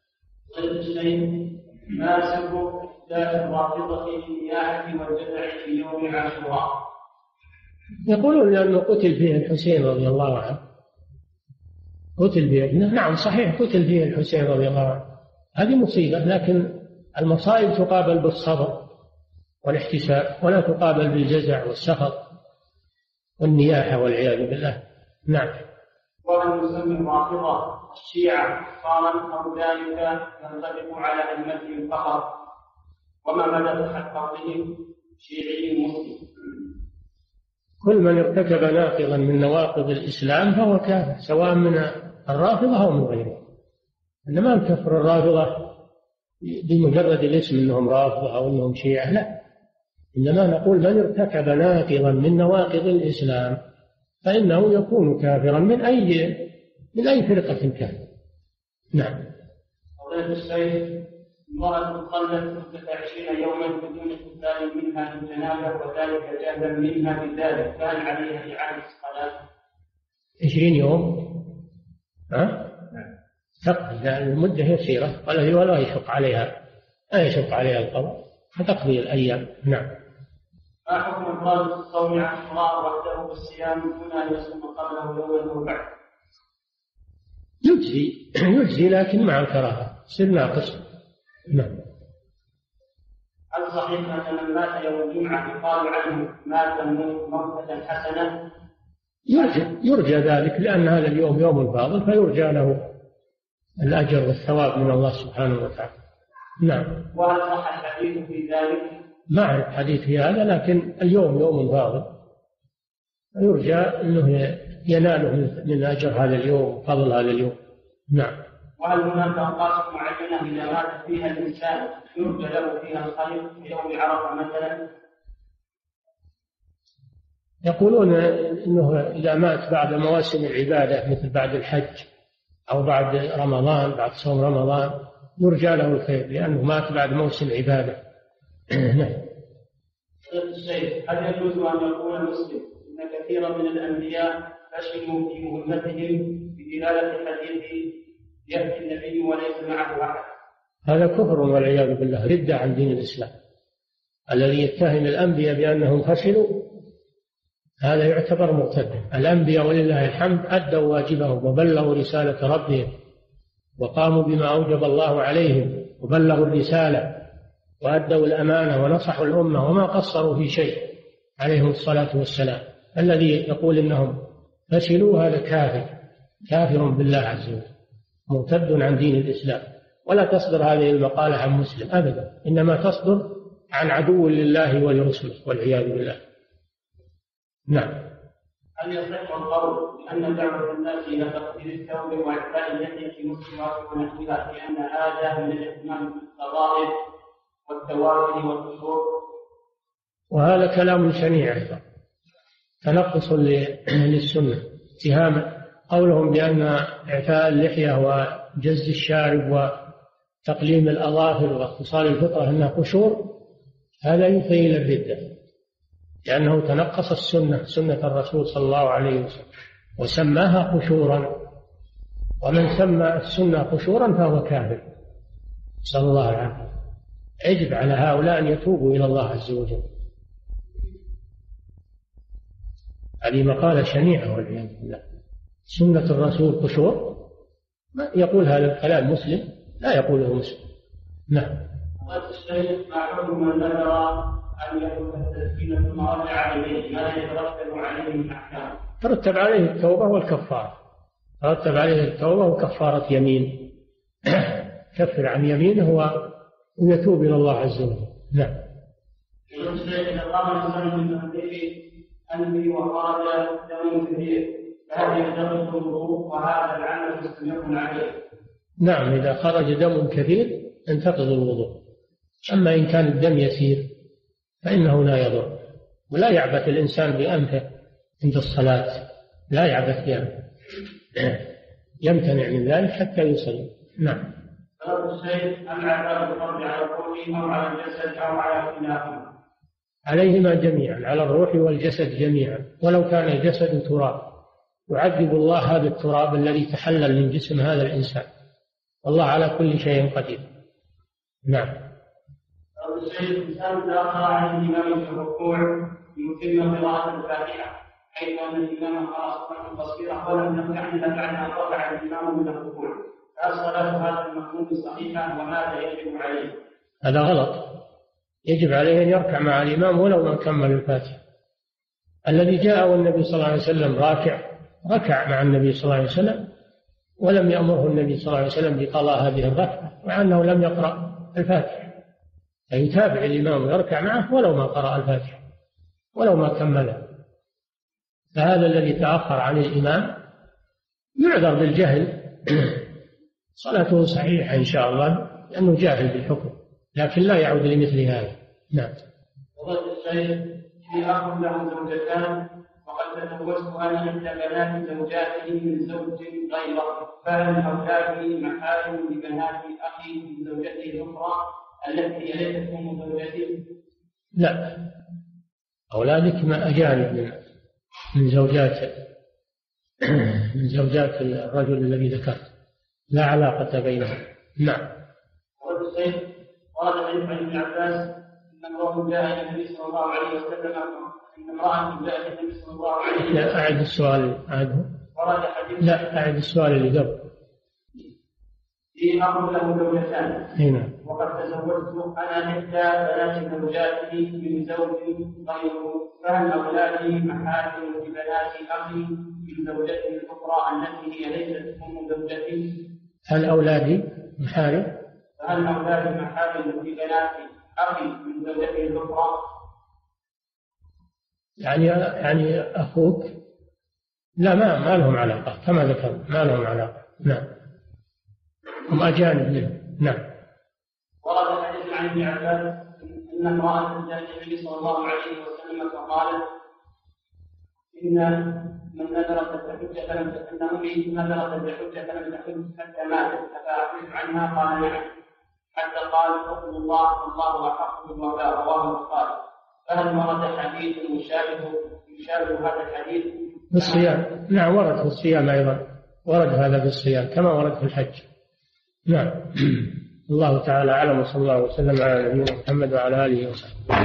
ما سبب إحداث الرافضة للنياحة والجزع في يوم عاشوراء؟ يقولون لأنه قتل فيه الحسين رضي الله عنه. قتل فيه، نعم صحيح، قتل فيه الحسين رضي الله عنه، هذه مصيبة، لكن المصائب تقابل بالصبر والاحتساب ولا تقابل بالجزع والسخط والنياحة والعياذ بالله. نعم. وأن نسمي الرافضة الشيعة كفارا أو ذلك ينطبق على أئمتهم فقط، وما مدى صحة بهم شيعي مسلم؟ كل من ارتكب ناقضا من نواقض الإسلام فهو كافر، سواء من الرافضة أو من غيره. إنما نكفر الرافضة بمجرد الاسم أنهم رافضة أو أنهم شيعة، لا، إنما نقول من ارتكب ناقضا من نواقض الإسلام فإنه يكون كافرا من أي من أي فرقة كان. نعم. قضية الشيخ، امرأة صلت مدة عشرين يوما بدون استفاد منها الجنابة وذلك جهلا منها بذلك، كان عليها إعادة الصلاة؟ عشرين يوم؟ ها؟ تقضي المدة يسيرة ولا يشق عليها، لا يشق عليها القضاء، فتقضي الأيام. نعم. ما حكم إفراد الصوم عاشوراء وحده بالصيام دون أن يصوم قبله يوما أو بعد؟ يجزي يجزي لكن مع الكراهة، يصير ناقص. نعم. هل صحيح أن من مات يوم الجمعة يقال عنه مات موتة حسنة؟ يرجى, يرجى ذلك، لأن هذا اليوم يوم فاضل فيرجى له الأجر والثواب من الله سبحانه وتعالى. نعم. وهل صح الحديث في ذلك؟ ما أعرف حديث في هذا، لكن اليوم يوم فاضل يرجى أنه يناله من أجر هذا اليوم، فضل هذا اليوم. نعم. وهل هناك أوقات معينة إذا مات فيها الإنسان يرجى له فيها الخير في يوم عرفة مثلا؟ يقولون إنه إذا مات بعد مواسم العبادة مثل بعد الحج أو بعد رمضان، بعد صوم رمضان، يرجى له الخير لأنه مات بعد موسم عبادة. نعم. الشيخ، هل يجوز أن يقول المسلم إن كثيرا من الأنبياء فشلوا في مهمتهم بدلالة حديث يأتي النبي وليس معه أحد؟ هذا كفر والعياذ بالله، ردة عن دين الإسلام. الذي يتهم الأنبياء بأنهم فشلوا هذا يعتبر مرتدا. الأنبياء ولله الحمد أدوا واجبهم وبلغوا رسالة ربهم وقاموا بما أوجب الله عليهم وبلغوا الرسالة وأدوا الأمانة ونصحوا الأمة وما قصروا في شيء عليهم الصلاة والسلام. الذي يقول إنهم فشلوا هذا كافر، كافر بالله عز وجل، مرتد عن دين الإسلام. ولا تصدر هذه المقالة عن مسلم أبدا، إنما تصدر عن عدو لله ولرسله والعياذ بالله. نعم. هل يصح القول بأن دعوة الناس إلى تقدير الثوب وإعفاء اللحية في مسلمات ونحوها لأن هذا من الاهتمام بالفضائل والتوافل والقصور؟ وهذا كلام شنيع أيضا، تنقص للسنة، اتهام قولهم بأن إعفاء اللحية وجز الشارب وتقليم الأظافر واختصار الفطرة أنها قشور، هذا يفضي إلى الردة، لأنه تنقص السنة، سنة الرسول صلى الله عليه وسلم، وسماها قشورا، ومن سمى السنة قشورا فهو كافر، صلى الله عليه وسلم. يجب على هؤلاء أن يتوبوا إلى الله عز وجل. هذه مقالة شنيعة والعياذ بالله. سنة الرسول قشور، يقول هذا الكلام مسلم؟ لا يقوله مسلم. نعم. الشيخ، ما حكم من ذكر أن يكون التسكين ثم رجع عليه، ما يترتب عليه من أحكام؟ ترتب عليه التوبة والكفارة، ترتب عليه التوبة وكفارة يمين، كفر عن يمينه ويتوب إلى الله عز وجل. نعم. إذا قام الإنسان من تحديث أنفي وخرج دم كثير فهذا ينتقض الوضوء وهذا العمل مستمر عليه؟ نعم، إذا خرج دم كثير ينتقض الوضوء. أما إن كان الدم يسير فإنه لا يضر، ولا يعبث الإنسان بأنفه عند الصلاة، لا يعبث بأنفه، يمتنع من ذلك حتى يصلي. نعم. هذا الشيء أم عذاب القبر على الروح أو على الجسد أو على كلاهما؟ عليهما جميعا، على الروح والجسد جميعا، ولو كان الجسد تراب يعذب الله هذا التراب الذي تحلل من جسم هذا الإنسان. والله على كل شيء قدير. نعم. الإنسان تأخر عن الإمام في الركوع يتم قراءة الفاتحة، حيث أن الإمام قرأ سورة قصيرة ولم يركع إلا بعد أن رفع الإمام من الركوع، هل صلاة هذا المأموم صحيحة وماذا يجب عليه؟ هذا غلط، يجب عليه أن يركع مع الإمام ولو ما كمل الفاتحة. الذي جاء والنبي صلى الله عليه وسلم راكع ركع مع النبي صلى الله عليه وسلم، ولم يأمره النبي صلى الله عليه وسلم بقضاء هذه الركعة مع أنه لم يقرأ الفاتحة، فيتابع الإمام ويركع معه ولو ما قرأ الفاتحة ولو ما كملها. فهذا الذي تأخر عن الإمام يعذر بالجهل، صلاته صحيحة إن شاء الله لأنه جاهل بالحكم، لكن لا يعود لمثل هذا. نعم. فضيلة الشيخ، في أخ له زوجتان وقد تزوجت أنا إحدى بنات زوجاته من زوج غيره، فهل أولادي محارم لبنات أخي من زوجته الأخرى التي هي ليست أم زوجته؟ لا، أولادك ما أجانب من من زوجات من زوجات الرجل الذي ذكرت، لا علاقة بينهم. نعم. قال الشيخ: قال عن ابن عباس ان امرأة جاء الى النبي صلى الله عليه وسلم ان امرأة جاء الى النبي صلى الله عليه وسلم. لا أعد السؤال أعده. ورد حديث. لا أعد السؤال اللي قبل. في أمر له زوجتان. هنا. وقد تزوجت أنا إحدى بنات زوجاتي من زوج غيره، فهل أولادي محارم لبنات أخي من زوجته الأخرى التي هي ليست أم زوجتي؟ هل أولادي محارم؟ فهل أولادي محارم لبنات أخي من زوجته الأخرى؟ يعني يعني أخوك؟ لا، ما ما لهم علاقة كما ذكرنا، ما لهم علاقة. نعم. هم أجانب منه. نعم. ورد حديث عن ابن عباس ان امراه جاءت النبي صلى الله عليه وسلم فقالت ان من نذرت الحجه فلم ان امي نذرت الحجه فلم تحج حتى ماتت افاحج عنها؟ قال نعم، حتى قال حكم الله والله احق بالوفاء. رواه البخاري. فهل ورد حديث مشابه يشابه هذا الحديث في الصيام؟ نعم، ورد في الصيام ايضا، ورد هذا في الصيام كما ورد في الحج. نعم. الله تعالى أعلم، وصلى الله وسلم على نبينا محمد وعلى آله وصحبه.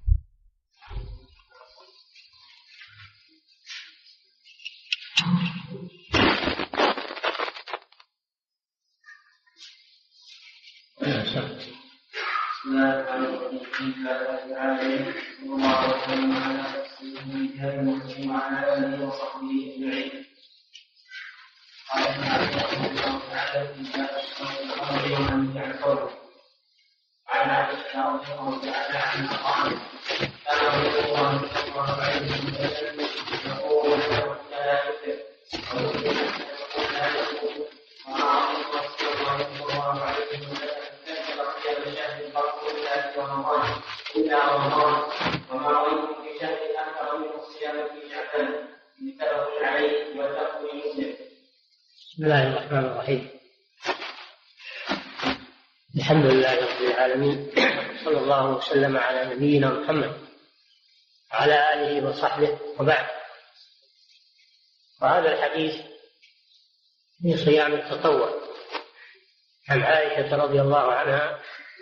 بسم الله الرحمن الرحيم. وعلى آله وصحبه أجمعين. قال ابن عباس رضي الله تعالى في باب الصوم يوما يعتبر عن عائشة رضي الله تعالى عنها قالت: كان رسول الله صلى الله عليه وسلم يقول له لا يكفر ويقول لا يكفر. ومع رسول الله صلى الله عليه وسلم كثر قيام شهر الفرق الا في رمضان الا رمضان وما رايتم في شهر اخر من الصيام في شعبان متفق عليه واللفظ لمسلم. بسم الله الرحمن الرحيم. الحمد لله رب العالمين، صلى الله وسلم على نبينا محمد وعلى آله وصحبه، وبعد. وهذا الحديث في صيام التطوع عن عائشة رضي الله عنها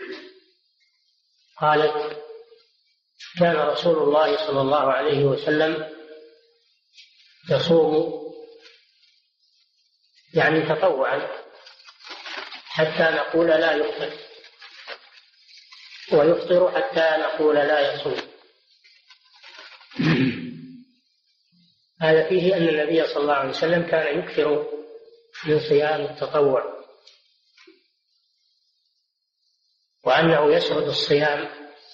قالت: كان رسول الله صلى الله عليه وسلم يصوم يعني تطوعا حتى نقول لا يفطر، ويفطر حتى نقول لا يصوم. هذا فيه أن النبي صلى الله عليه وسلم كان يكثر من صيام التطوع، وأنه يسرد الصيام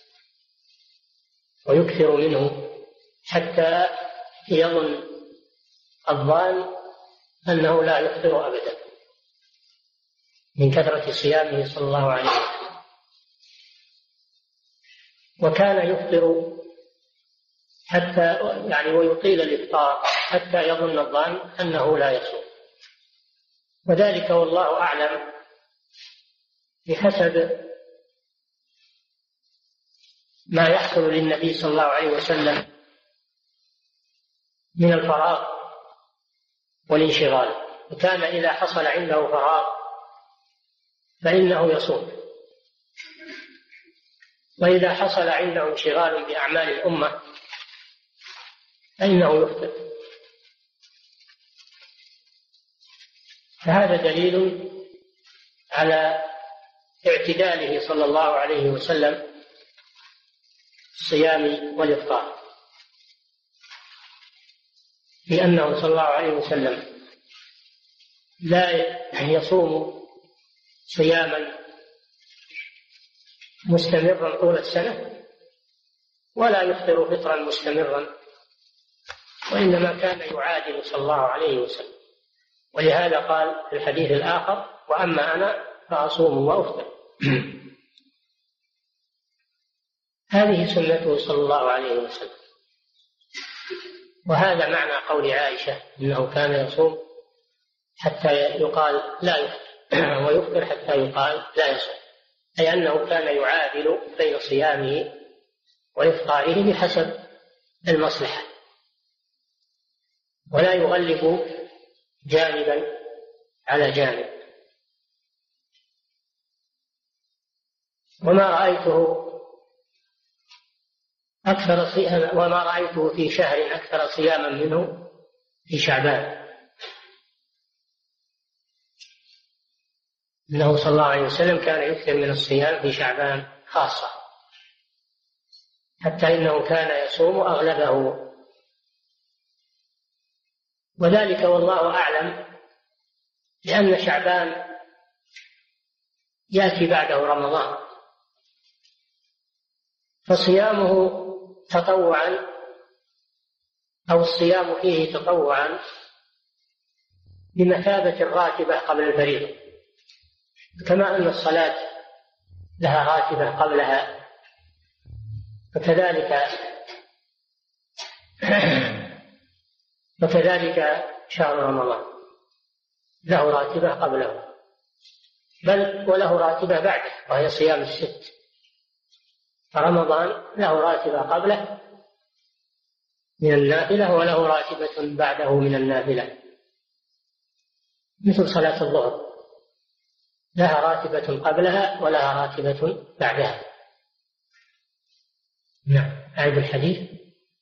ويكثر منه حتى يظن الظان أنه لا يفطر أبدا من كثرة صيامه صلى الله عليه وسلم. وكان يفطر حتى يعني ويطيل الإفطار حتى يظن الظان أنه لا يصوم، وذلك والله أعلم بحسب ما يحصل للنبي صلى الله عليه وسلم من الفراغ والانشغال، وكان إذا حصل عنده فراغ فإنه يصوم، وإذا حصل عنده انشغال بأعمال الأمة فإنه يفطر. فهذا دليل على اعتداله صلى الله عليه وسلم في الصيام والإفطار، لأنه صلى الله عليه وسلم لا يصوم صياما مستمرا طول السنة ولا يفطر فطرا مستمرا، وإنما كان يعادل صلى الله عليه وسلم. ولهذا قال في الحديث الآخر: وأما أنا فأصوم وأفطر. هذه سنته صلى الله عليه وسلم. وهذا معنى قول عائشة إنه كان يصوم حتى يقال لا يفطر ويفطر حتى يقال لا يصوم، أي أنه كان يعادل بين صيامه وإفطاره بحسب المصلحة، ولا يغلب جانبا على جانب. وما رأيته أكثر صيام وما رأيته في شهر أكثر صياما منه في شعبان، إنه صلى الله عليه وسلم كان يكثر من الصيام في شعبان خاصة، حتى إنه كان يصوم أغلبه، وذلك والله أعلم لأن شعبان يأتي بعده رمضان، فصيامه تطوعا أو الصيام فيه تطوعا بمثابة الراتبة قبل الفريضة، كما أن الصلاة لها راتبة قبلها، فكذلك فكذلك شهر رمضان له راتبة قبله، بل وله راتبة بعده وهي صيام الست. فرمضان له راتبة قبله من النافلة وله راتبة بعده من النافلة، مثل صلاة الظهر لها راتبة قبلها ولها راتبة بعدها. نعم. أعد الحديث.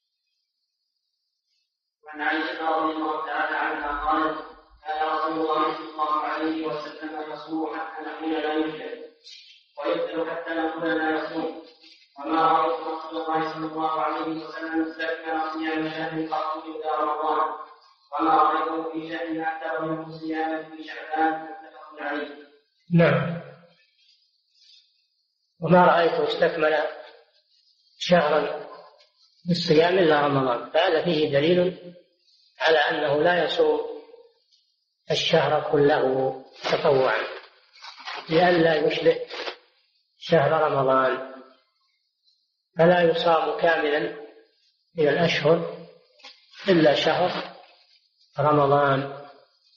وعن عائشة رضي الله تعالى عنها قالت: كان رسول الله صلى الله عليه وسلم يصوم حتى نكون لا يفطر ويفطر حتى نكون لا يصوم، وما رأيت رسول الله صلى الله عليه وسلم استكمل صيام شهر قط إلا رمضان، وما رأيته في شهر أكثر منه صياما في شعبان. متفق عليه. نعم. وما رأيته استكمل شهرا بالصيام إلا رمضان، فهذا فيه دليل على أنه لا يصوم الشهر كله تطوعا لئلا يشبه شهر رمضان، فلا يصام كاملا من الأشهر إلا شهر رمضان،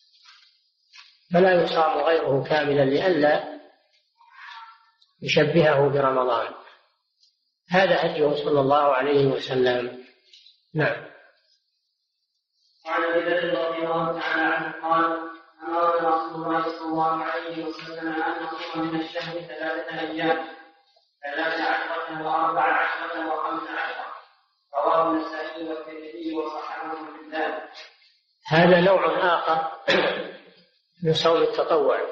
فلا يصام غيره كاملا لئلا يشبهه برمضان. هذا هديه صلى الله عليه وسلم. نعم. وعن ابي ذر رضي الله تعالى عنه قال: امرنا رسول الله صلى الله عليه وسلم ان نصوم من الشهر ثلاثه ايام، ثلاث عشره واربع عشره وخمس عشره. رواه النسائي والترمذي وصححه ابن حبان. هذا نوع آخر من صوم التطوع،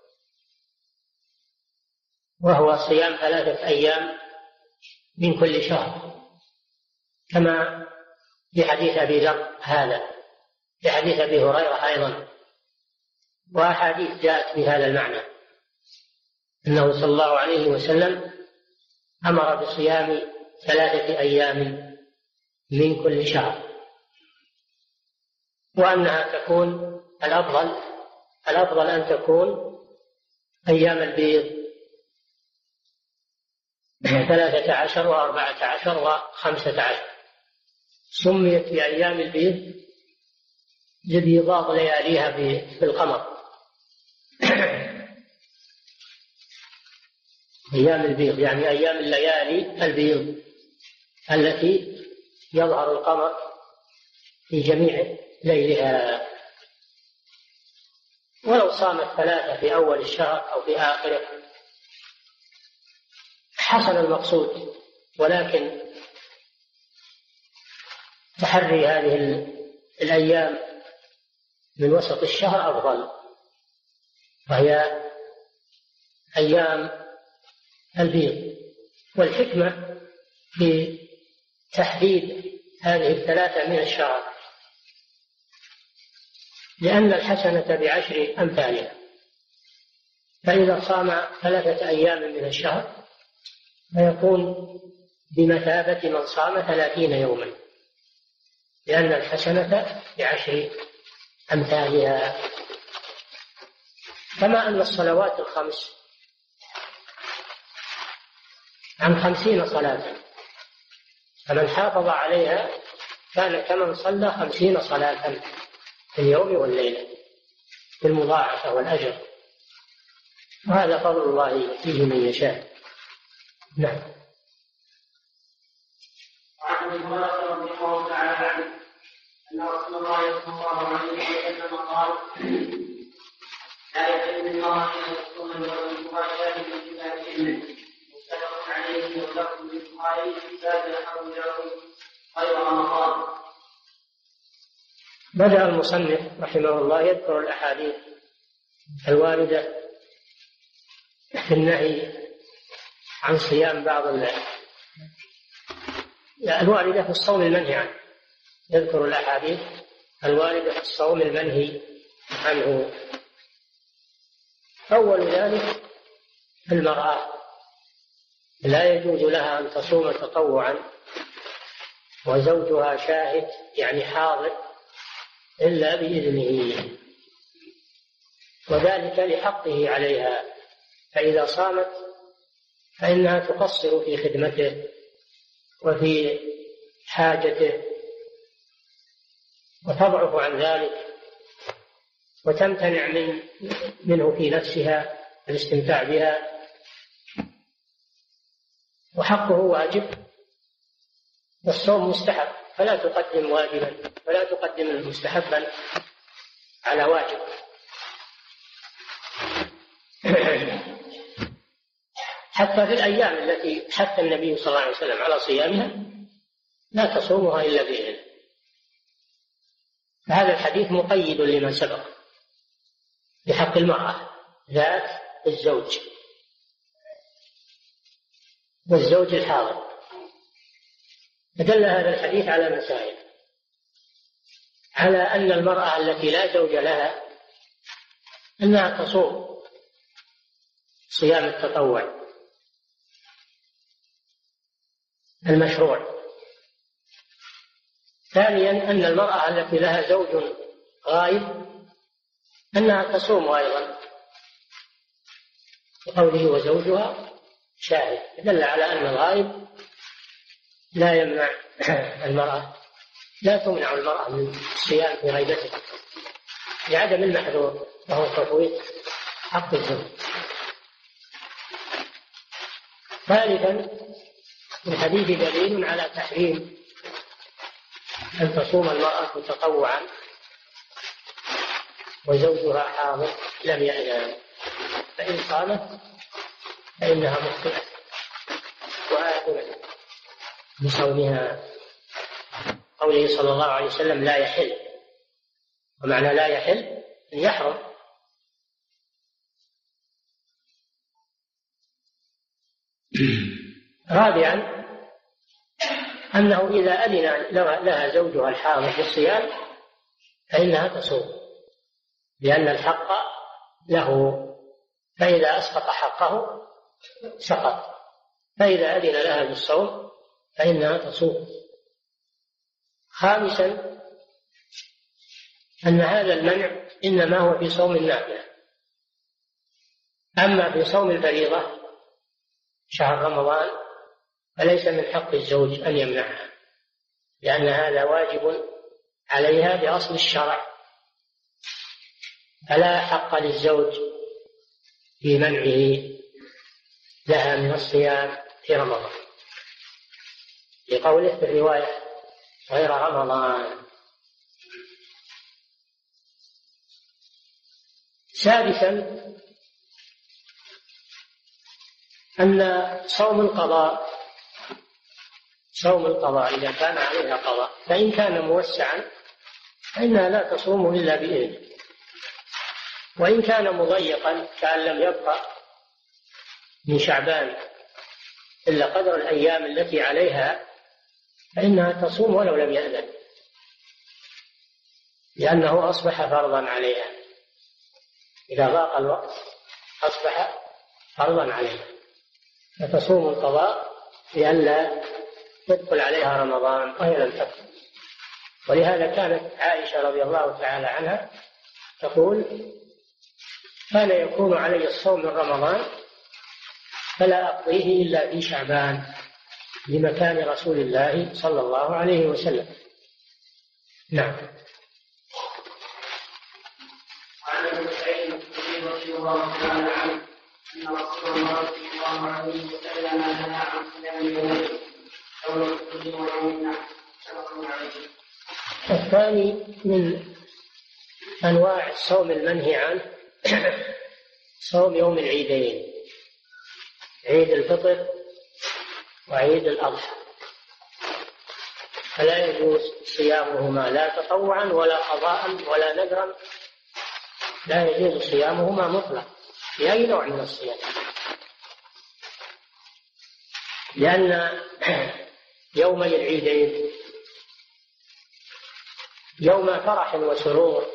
وهو صيام ثلاثة أيام من كل شهر، كما في حديث أبي ذر هذا، في حديث أبي هريرة أيضا، وأحاديث جاءت بهذا المعنى، أنه صلى الله عليه وسلم أمر بصيام ثلاثة أيام من كل شهر، وأنها تكون الأفضل الأفضل أن تكون أيام البيض ثلاثة عشر وأربعة عشر وخمسة عشر. سميت بأيام البيض لبيضاض لياليها بالقمر. أيام البيض يعني أيام الليالي البيض التي يظهر القمر في جميع ليلها. ولو صامت ثلاثة في أول الشهر أو في آخره حصل المقصود، ولكن تحري هذه الأيام من وسط الشهر أفضل، وهي أيام البيض. والحكمة في تحديد هذه الثلاثة من الشهر لأن الحسنة بعشر أمثالها، فإذا صام ثلاثة أيام من الشهر فيكون بمثابة من صام ثلاثين يوما، لأن الحسنة بعشر أمثالها. كما أن الصلوات الخمس عن خمسين صلاة، فمن حافظ عليها كان كمن صلى خمسين صلاة في اليوم والليلة بالمضاعفة والأجر، وهذا فضل الله يؤتيه من يشاء. نعم. وعن ابي هريره رضي الله تعالى عنه ان رسول الله صلى الله عليه وسلم قال: لا يحل للمرأة ان تصوم وزوجها شاهد الا باذنه، متفق عليه واللفظ للبخاري في كتاب الحرب غير رمضان. بدأ المصنف رحمه الله يذكر الأحاديث الواردة في النهي عن صيام بعض الواردة في الصوم المنهي عنه. يذكر الأحاديث الواردة في الصوم المنهي عنه. أول ذلك المرأة لا يجوز لها أن تصوم تطوعا وزوجها شاهد يعني حاضر إلا بإذنه، وذلك لحقه عليها، فإذا صامت فإنها تقصر في خدمته وفي حاجته وتضعف عن ذلك وتمتنع من منه في نفسها الاستمتاع بها، وحقه واجب والصوم مستحب، فلا تقدم واجبا ولا تقدم مستحبا على واجب. حتى في الأيام التي حث النبي صلى الله عليه وسلم على صيامها لا تصومها إلا بإذنه. فهذا الحديث مقيد لما سبق بحق المرأة ذات الزوج والزوج الحاضر. فدل هذا الحديث على مسائل: على أن المرأة التي لا زوج لها أنها تصوم صيام التطوع المشروع. ثانيا أن المرأة التي لها زوج غائب أنها تصوم أيضا، وقوله وزوجها شاهد دل على أن الغائب لا يمنع المرأة لا تمنع المرأة من الصيام في غيبته لعدم المحذور وهو تفويت حق الزوج. ثالثا في الحديث دليل على تحريم أن تصوم المرأة تطوعا وزوجها حاضر لم يأذن، فإن صامت فإنها مخطئة وآثمة بصومها. قوله صلى الله عليه وسلم لا يحل، ومعنى لا يحل أن يحرم. رابعا أنه إذا أذن لها زوجها الحاضر بالصيام فإنها تصوم، لأن الحق له، فإذا أسقط حقه سقط، فإذا أذن لها بالصوم فإنها تصوم. خامسا أن هذا المنع إنما هو في صوم النافلة، أما في صوم الفريضة شهر رمضان فليس من حق الزوج أن يمنعها، لأن هذا واجب عليها بأصل الشرع، فلا حق للزوج في منعه لها من الصيام في رمضان، لقوله في الرواية غير رمضان. سادسا أن صوم القضاء صوم القضاء إذا كان عليها قضاء فإن كان موسعا فإنها لا تصوم إلا بإذنه، وإن كان مضيقا كأن لم يبقى من شعبان إلا قدر الأيام التي عليها فإنها تصوم ولو لم يأذن، لأنه أصبح فرضا عليها. إذا ضاق الوقت أصبح فرضا عليها، فتصوم القضاء لئلا يدخل عليها رمضان وهي لم تكن. ولهذا كانت عائشة رضي الله تعالى عنها تقول: كان يكون علي الصوم من رمضان فلا أقضيه إلا في شعبان لمكان رسول الله صلى الله عليه وسلم. نعم. وعن ابي سعيد الخدري رضي الله تعالى عنه ان رسول الله صلى الله عليه وسلم نهى عن صيام يومين يوم الفطر ويوم النحر متفق عليه. الثاني من أنواع الصوم المنهي عنه صوم يوم العيدين، عيد الفطر وعيد الأضحى، فلا يجوز صيامهما لا تطوعا ولا قضاء ولا نذرا، لا يجوز صيامهما مطلق في أي نوع من الصيام، لأن يومي العيدين يوم فرح وسرور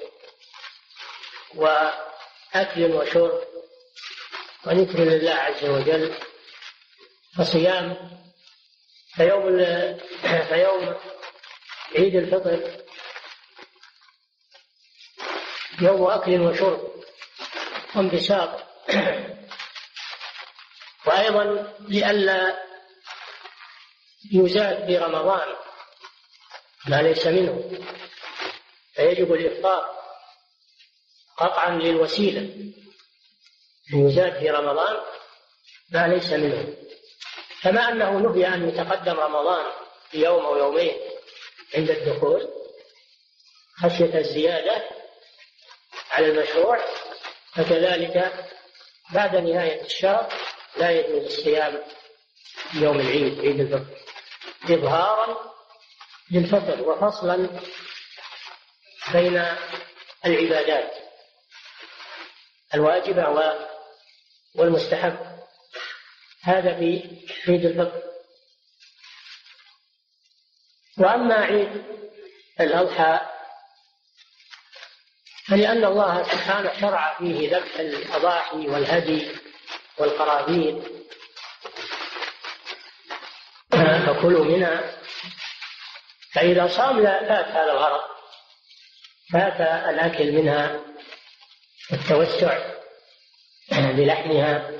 وأكل وشرب وذكر لله عز وجل، فصيام فيوم فيوم عيد الفطر يوم أكل وشرب وانبساط، وأيضا لئلا يزاد في رمضان ما ليس منه فيجب الإفطار قطعا للوسيلة، يزاد في رمضان ما ليس منه، كما أنه نهي أن يتقدم رمضان بيوم أو يومين عند الدخول خشية الزيادة على المشروع، فكذلك بعد نهاية الشهر لا يجوز الصيام يوم العيد عيد الفطر إظهارا للفطر وفصلا بين العبادات الواجبة والمستحب، هذا في عيد الفطر. وأما عيد الأضحى فلأن الله سبحانه شرع فيه ذبح الأضاحي والهدي والقرابين فكلوا منها، فإذا صام لا فات هذا الغرض، فات الأكل منها والتوسع بلحمها.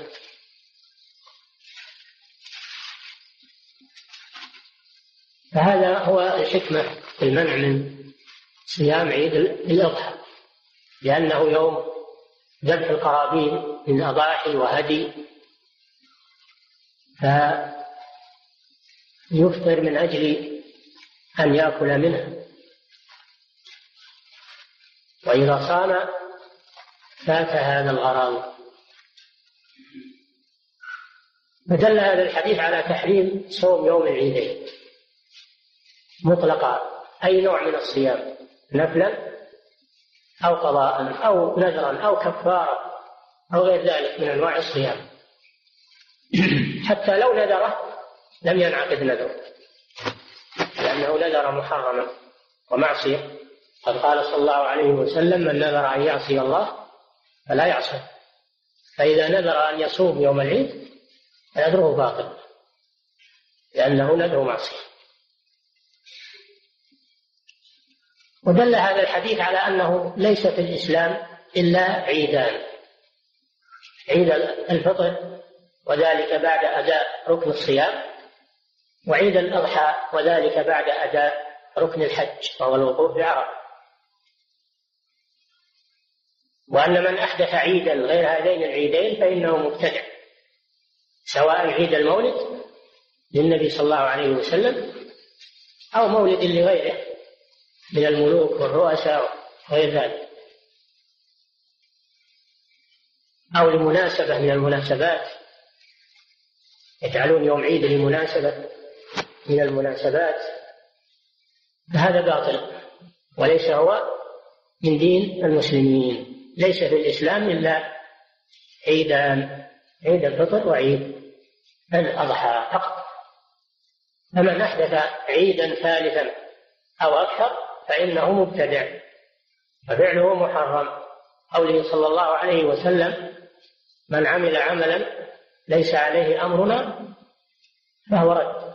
فهذا هو الحكمة في المنع من صيام عيد الأضحى، لأنه يوم ذبح القرابين من أضاحي وهدي، فيفطر من أجل أن يأكل منه، وإذا صام فات هذا الغرض. فدل هذا الحديث على تحريم صوم يوم العيدين مطلقا، أي نوع من الصيام، نفلا أو قضاء أو نذرا أو كفارة أو غير ذلك من أنواع الصيام. حتى لو نذره لم ينعقد نذره، لأنه نذر محرما ومعصية. قد قال صلى الله عليه وسلم: من نذر أن يعصي الله فلا يعصي. فإذا نذر أن يصوم يوم العيد فنذره باطل، لأنه نذر معصية. ودل هذا الحديث على أنه ليس في الإسلام إلا عيدان: عيد الفطر وذلك بعد أداء ركن الصيام، وعيد الأضحى وذلك بعد أداء ركن الحج وهو الوقوف بعرفة. وأن من أحدث عيدا غير هذين العيدين فإنه مبتدع، سواء عيد المولد للنبي صلى الله عليه وسلم أو مولد لغيره من الملوك والرؤساء وغير ذلك. أو لمناسبة من المناسبات، يجعلون يوم عيد لمناسبة من المناسبات، فهذا باطل وليس هو من دين المسلمين. ليس في الإسلام إلا عيدان، عيد الفطر وعيد الأضحى فقط. فمن أحدث عيدا ثالثا أو أكثر فإنه مبتدع وفعله محرم. قوله صلى الله عليه وسلم: من عمل عملا ليس عليه أمرنا فهو رد،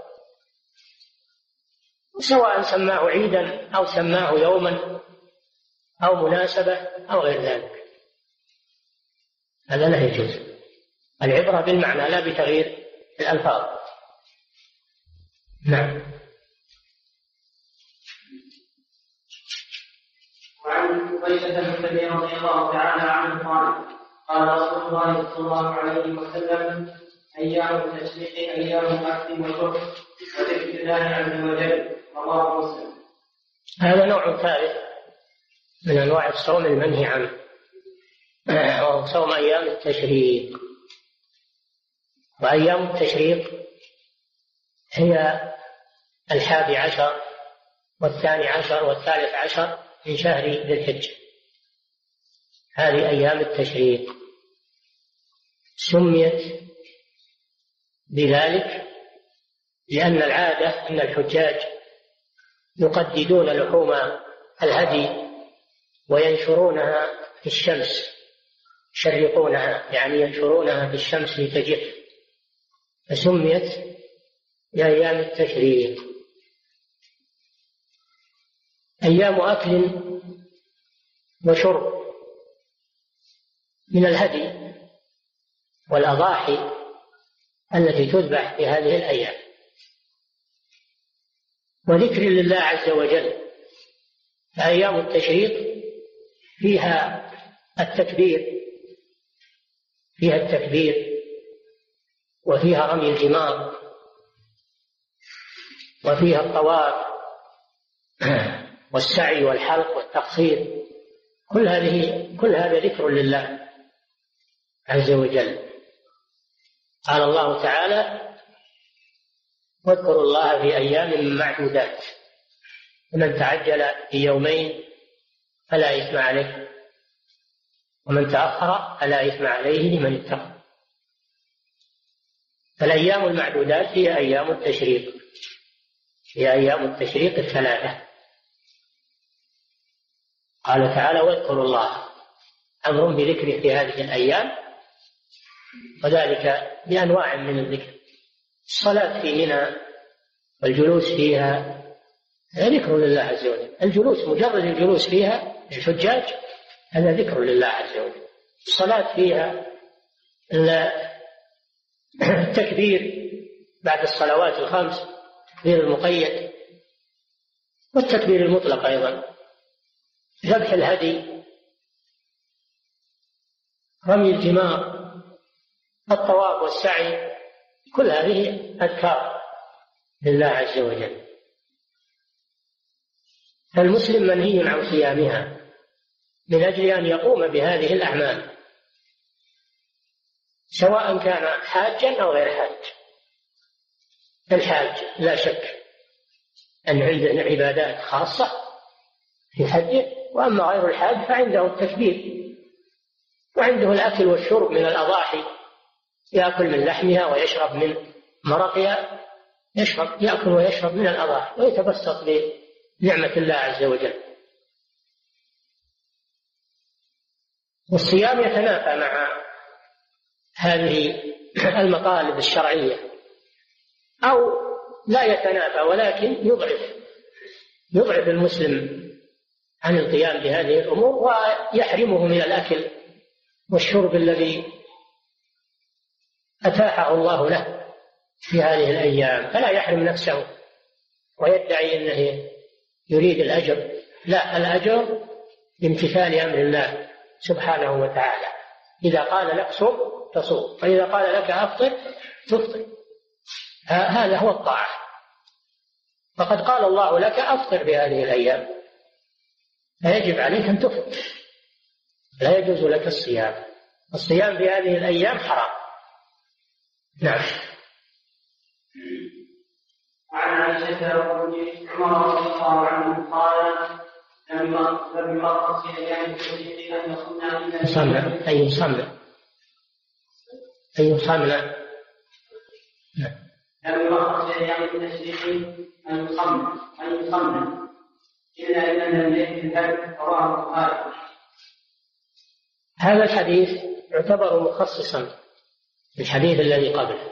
سواء سماه عيدا أو سماه يوما أو مناسبة أو غير ذلك، هذا لا يجوز. العبرة بالمعنى لا بتغيير الألفاظ. نعم. وعن قتيبة بن كثير رضي الله تعالى عنه قال: قال رسول الله صلى الله عليه وسلم: أيام التشريق أيام أكل وشرب وذكر الله عز وجل. رواه مسلم. هذا نوع ثالث من أنواع الصوم المنهي عنه، وهو صوم أيام التشريق. وأيام التشريق هي الحادي عشر والثاني عشر والثالث عشر من شهر ذي الحجة، هذه أيام التشريق. سميت بذلك لأن العادة أن الحجاج يقددون لحوم الهدي وينشرونها في الشمس، يشرقونها يعني ينشرونها في الشمس لتجف، فسميت بأيام التشريق. أيام أكل وشرب من الهدي والأضاحي التي تذبح في هذه الأيام، وذكر لله عز وجل. أيام التشريق فيها التكبير، فيها التكبير وفيها رمي الجمار وفيها الطواف والسعي والحلق والتقصير، كل هذه كل هذا ذكر لله عز وجل. قال الله تعالى: واذكروا الله في أيام معدودات، ومن تعجل في يومين فلا إثم عليه ومن تأخر فلا إثم عليه لمن اتقى. فالأيام المعدودات هي أيام التشريق، هي أيام التشريق الثلاثة. قال تعالى: واذكروا الله، أمر بذكره في هذه الأيام، وذلك بأنواع من الذكر. الصلاة في منى والجلوس فيها ذكر لله عز وجل. الجلوس مجرد الجلوس فيها للحجاج هذا ذكر لله عز وجل. الصلاة فيها، التكبير بعد الصلوات الخمس، التكبير المقيد والتكبير المطلق أيضا، ذبح الهدي، رمي الجمار، الطواف والسعي، كل هذه أذكار لله عز وجل. فالمسلم منهي عن صيامها من أجل أن يقوم بهذه الأعمال، سواء كان حاجا أو غير حاج. الحاج لا شك أن عنده عبادات خاصة في حجه، وأما غير الحاج فعنده التكبير وعنده الأكل والشرب من الأضاحي، يأكل من لحمها ويشرب من مرقها، يشرب يأكل ويشرب من الأضاحي ويتبسط بنعمة الله عز وجل. والصيام يتنافى مع هذه المطالب الشرعية، أو لا يتنافى ولكن يضعف يضعف المسلم عن القيام بهذه الأمور، ويحرمه من الأكل والشرب الذي أتاحه الله له في هذه الأيام، فلا يحرم نفسه ويدعي أنه يريد الأجر. لا، الأجر بامتثال أمر الله سبحانه وتعالى. إذا قال لك صم تصوم، وإذا قال لك أفطر تفطر، هذا هو الطاعة. فقد قال الله لك أفطر بهذه الأيام، فيجب عليك أن تفطر، لا يجوز لك الصيام. الصيام في هذه الأيام حرام. نعم. عن عائشة عمر رضي الله عنه قال لم يرخص في أيام التشريق أن يصمنا إلا يصمنا أي يصمنا أي يصمنا لم يرخص في أيام التشريق أن يصمنا أن يصمنا إلا أن لم يكن ذلك رواه البخاري. هذا الحديث يعتبر مخصصا بالحديث الذي قبله،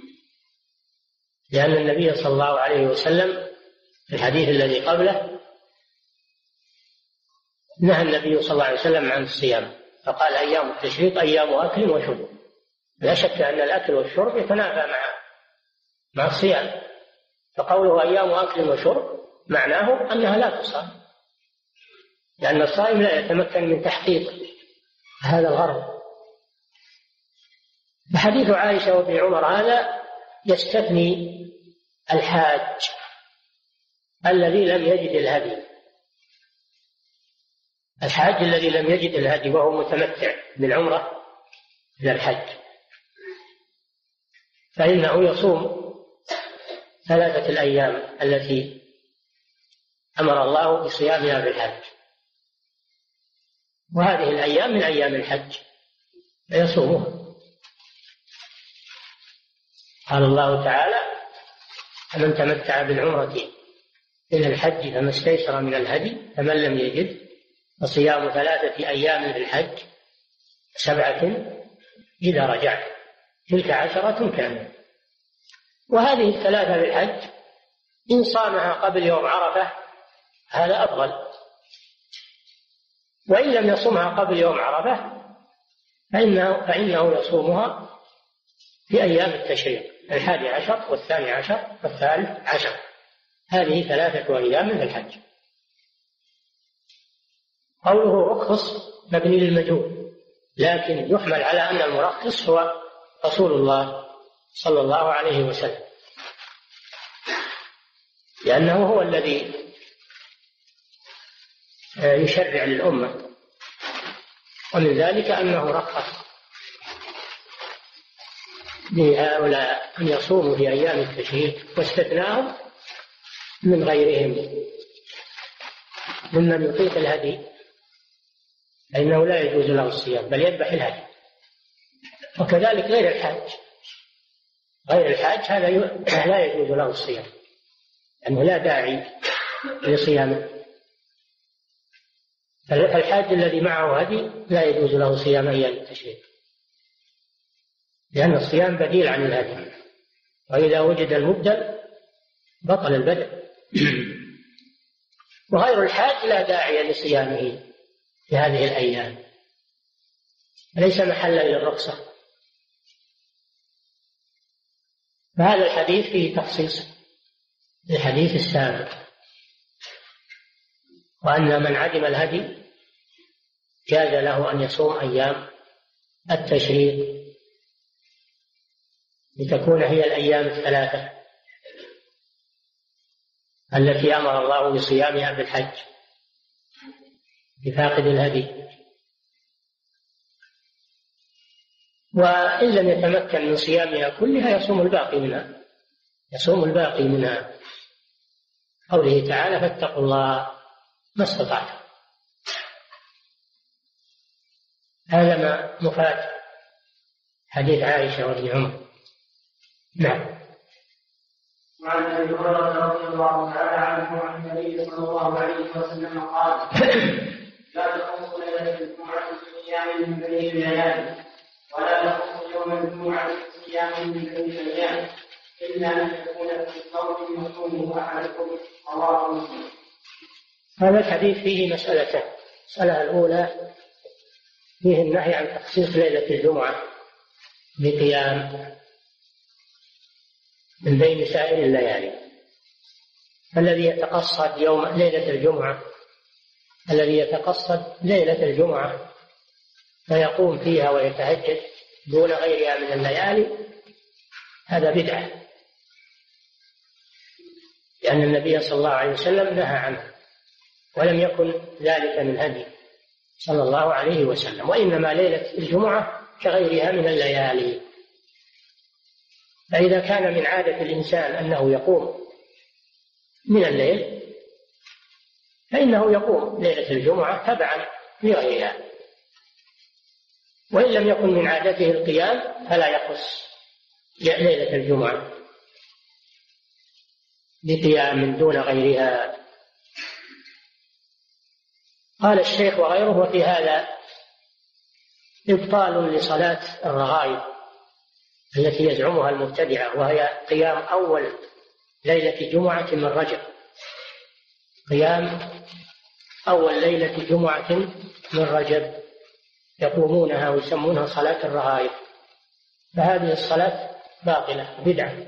لأن النبي صلى الله عليه وسلم في الحديث الذي قبله نهى النبي صلى الله عليه وسلم عن الصيام، فقال أيام التشريق أيام أكل وشرب. لا شك أن الأكل والشرب يتنافى مع مع الصيام، فقوله أيام أكل وشرب معناه أنها لا تصام، لأن الصائم لا يتمكن من تحقيق هذا الغرض. فحديث عائشة وابن عمر هذا يستثني الحاج الذي لم يجد الهدي، الحاج الذي لم يجد الهدي وهو متمتع بالعمرة إلى الحج، فإنه يصوم ثلاثة الأيام التي أمر الله بصيامها في الحج، وهذه الأيام من أيام الحج فيصومها. قال الله تعالى: فمن تمتع بالعمرة إلى الحج فما استيسر من الهدي فمن لم يجد فصيام ثلاثة أيام في الحج سبعة إذا رجعت تلك عشرة كاملة. وهذه الثلاثة في الحج إن صامها قبل يوم عرفة هذا أفضل، وإن لم يصومها قبل يوم عرفة فإنه, فإنه يصومها في أيام التشريق الحادي عشر والثاني عشر والثالث عشر، هذه ثلاثة أيام في الحج. قوله رخص مبني للمجهول، لكن يحمل على أن المرخص هو رسول الله صلى الله عليه وسلم، لأنه هو الذي يشرع للأمة، ومن ذلك أنه رخص لهؤلاء أن يصوموا في أيام التشريق واستثناهم من غيرهم ممن يطيق الهدي، فإنه لا يجوز له الصيام بل يذبح الهدي. وكذلك غير الحاج، غير الحاج هذا لا يجوز له الصيام لأنه لا داعي لصيامه. فالحاج الذي معه هدي لا يجوز له صيام أيام التشريق، لأن الصيام بديل عن الهدي، وإذا وجد المبدل بطل البدل. وغير الحاج لا داعي لصيامه في هذه الأيام، ليس محلا للرخصة. فهذا الحديث فيه تخصيص للحديث السابق، وأن من عدم الهدي جاز له أن يصوم أيام التشريق لتكون هي الأيام الثلاثة التي أمر الله بصيامها بالحج لفاقد الهدي. وإن لم يتمكن من صيامها كلها يصوم الباقي منها، يصوم الباقي منها. قوله تعالى: فاتقوا الله ما استطعتم. هذا ما مفاد حديث عائشة وابن عمر. نعم. وعن ابي هريره رضي الله تعالى عنه عن النبي صلى الله عليه وسلم قال: لا تخص ليله الجمعه بصيام من بين الليالي، ولا تخص يوم الجمعه بصيام من بين الايام، الا ان يكون في صوم يصومه احدكم. رواه مسلم. هذا الحديث فيه مسألتان. المسألة الأولى فيه النهي عن تخصيص ليلة الجمعة بقيام من بين سائر الليالي. الذي يتقصد يوم ليلة الجمعة الذي يتقصد ليلة الجمعة فيقوم فيها ويتهجد دون غيرها من الليالي هذا بدعة، لأن النبي صلى الله عليه وسلم نهى عنه، ولم يكن ذلك من هدي صلى الله عليه وسلم. وإنما ليلة الجمعة كغيرها من الليالي. فإذا كان من عادة الإنسان أنه يقوم من الليل فإنه يقوم ليلة الجمعة تبعا لغيرها، وإن لم يكن من عادته القيام فلا يخص ليلة الجمعة بقيام دون غيرها. قال الشيخ وغيره: وفي هذا إبطال لصلاة الرغائب التي يزعمها المبتدعة، وهي قيام أول ليلة جمعة من رجب، قيام أول ليلة جمعة من رجب يقومونها ويسمونها صلاة الرغائب، فهذه الصلاة باطلة بدعة.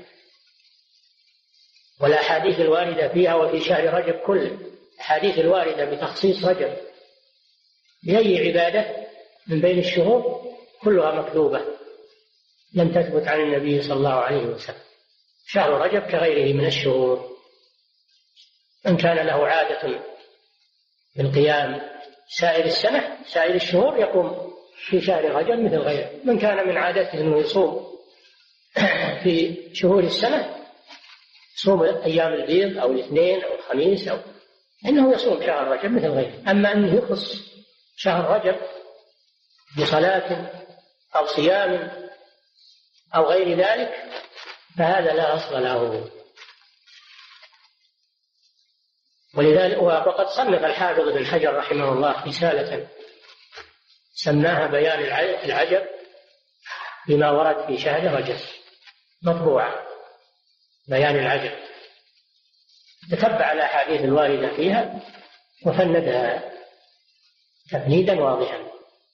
والأحاديث الواردة فيها وفي شهر رجب كله، الأحاديث الواردة بتخصيص رجب بأي عبادة من بين الشهور كلها مكذوبة لم تثبت عن النبي صلى الله عليه وسلم. شهر رجب كغيره من الشهور، من كان له عادة بالقيام سائر السنة سائر الشهور يقوم في شهر رجب مثل غيره. من كان من عادته أنه يصوم في شهور السنة يصوم أيام البيض أو الاثنين أو الخميس أو إنه يصوم شهر رجب مثل غيره. أما أنه يخص شهر رجب بصلاة أو صيام أو غير ذلك فهذا لا أصل له. ولذلك وقد صنف الحافظ بن حجر رحمه الله رسالة سماها بيان العجب بما ورد في شهر رجب، مطبوعة بيان العجب، تتبع الأحاديث الواردة فيها وفندها تفنيدا واضحا.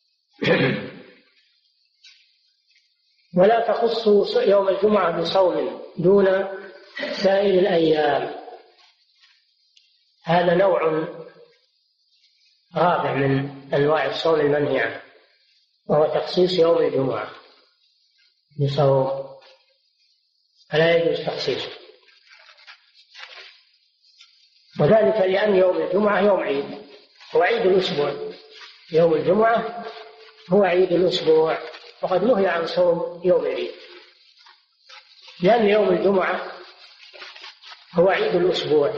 ولا تخص يوم الجمعة بصوم دون سائر الأيام، هذا نوع رابع من أنواع الصوم المنهي عنه، وهو تخصيص يوم الجمعة بصوم، فلا يجوز تخصيصه، وذلك لأن يوم الجمعة يوم عيد، هو عيد الأسبوع. يوم الجمعة هو عيد الأسبوع، وقد نهي عن صوم يوم العيد، لأن يوم الجمعة هو عيد الأسبوع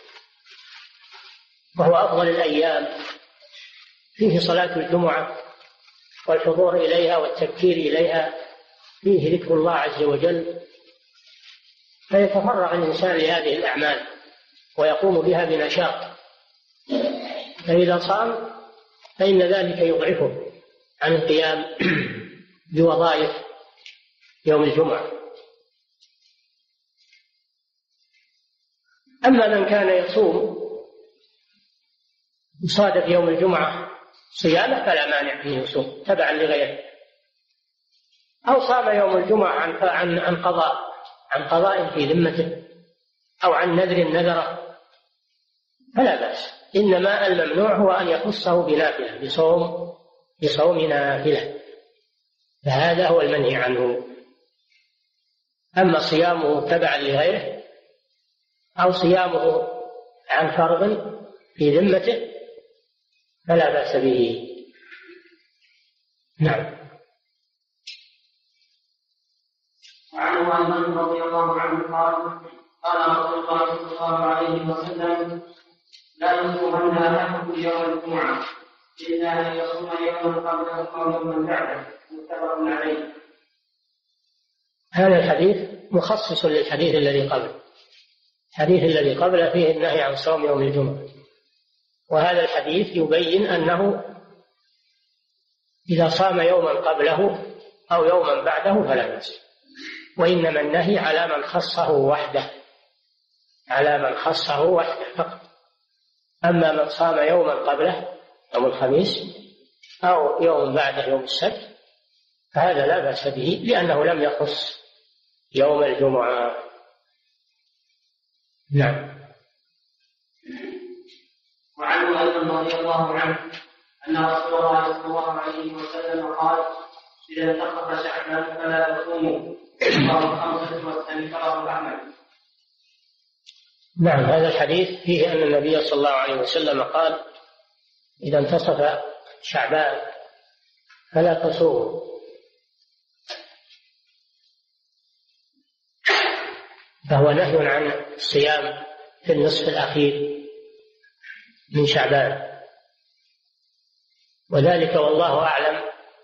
وهو أفضل الأيام، فيه صلاة الجمعة والحضور إليها والتبكير إليها، فيه ذكر الله عز وجل، فيتفرغ الإنسان لهذه الأعمال ويقوم بها بنشاط. فإذا صام فإن ذلك يضعفه عن القيام بوظائف يوم الجمعة. أما من كان يصوم يصادف يوم الجمعة صيامه فلا مانع أن يصوم تبعا لغيره، أو صام يوم الجمعة عن عن عن قضاء عن قضاء في ذمته أو عن نذر نذره فلا بأس، إنما الممنوع هو أن يخصه بنافلة بصوم بصوم نافلة، فهذا هو المنهي عنه. أما صيامه تبعا لغيره أو صيامه عن فرض في ذمته فلا بأس به. نعم. وعنه أيضا رضي الله عنه قال قال رسول الله صلى الله عليه وسلم: لا يصومن أحدكم يوم الجمعة إلا أن يصوم يوما قبله أو يوما بعده، متفق عليه. هذا الحديث مخصص للحديث الذي قبله، الحديث الذي قبله فيه النهي عن صوم يوم الجمعة، وهذا الحديث يبين أنه إذا صام يوما قبله أو يوما بعده فلا بأس، وإنما النهي على من خصه وحده، على من خصه وحده فقط. أما من صام يوما قبله يوم الخميس أو يوم بعده يوم السبت فهذا لا بأس به، لأنه لم يخص يوم الجمعة. نعم. وعنه أيضا رضي الله عنه أن رسول الله صلى الله عليه وسلم قال: إذا انتصف شعبان فلا تصوموا، رواه الخمسة واستنكره أحمد. نعم، هذا الحديث فيه أن النبي صلى الله عليه وسلم قال: إذا انتصف شعبان فلا تصوموا، فهو نهي عن الصيام في النصف الأخير من شعبان، وذلك والله أعلم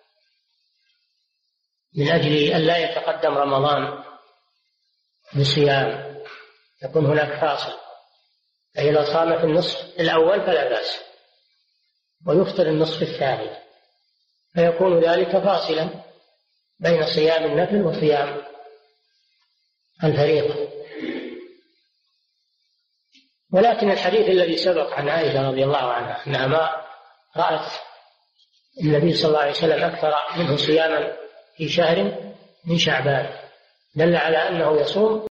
من أجل أن لا يتقدم رمضان بصيام، يكون هناك فاصل، فإذا صام في النصف الأول فلا بأس، ويفطر النصف الثاني، فيكون ذلك فاصلا بين صيام النفل وصيام الفريضة. ولكن الحديث الذي سبق عن عائشة رضي الله عنها أنها ما رأت النبي صلى الله عليه وسلم أكثر منه صياما في شهر من شعبان، دل على أنه يصوم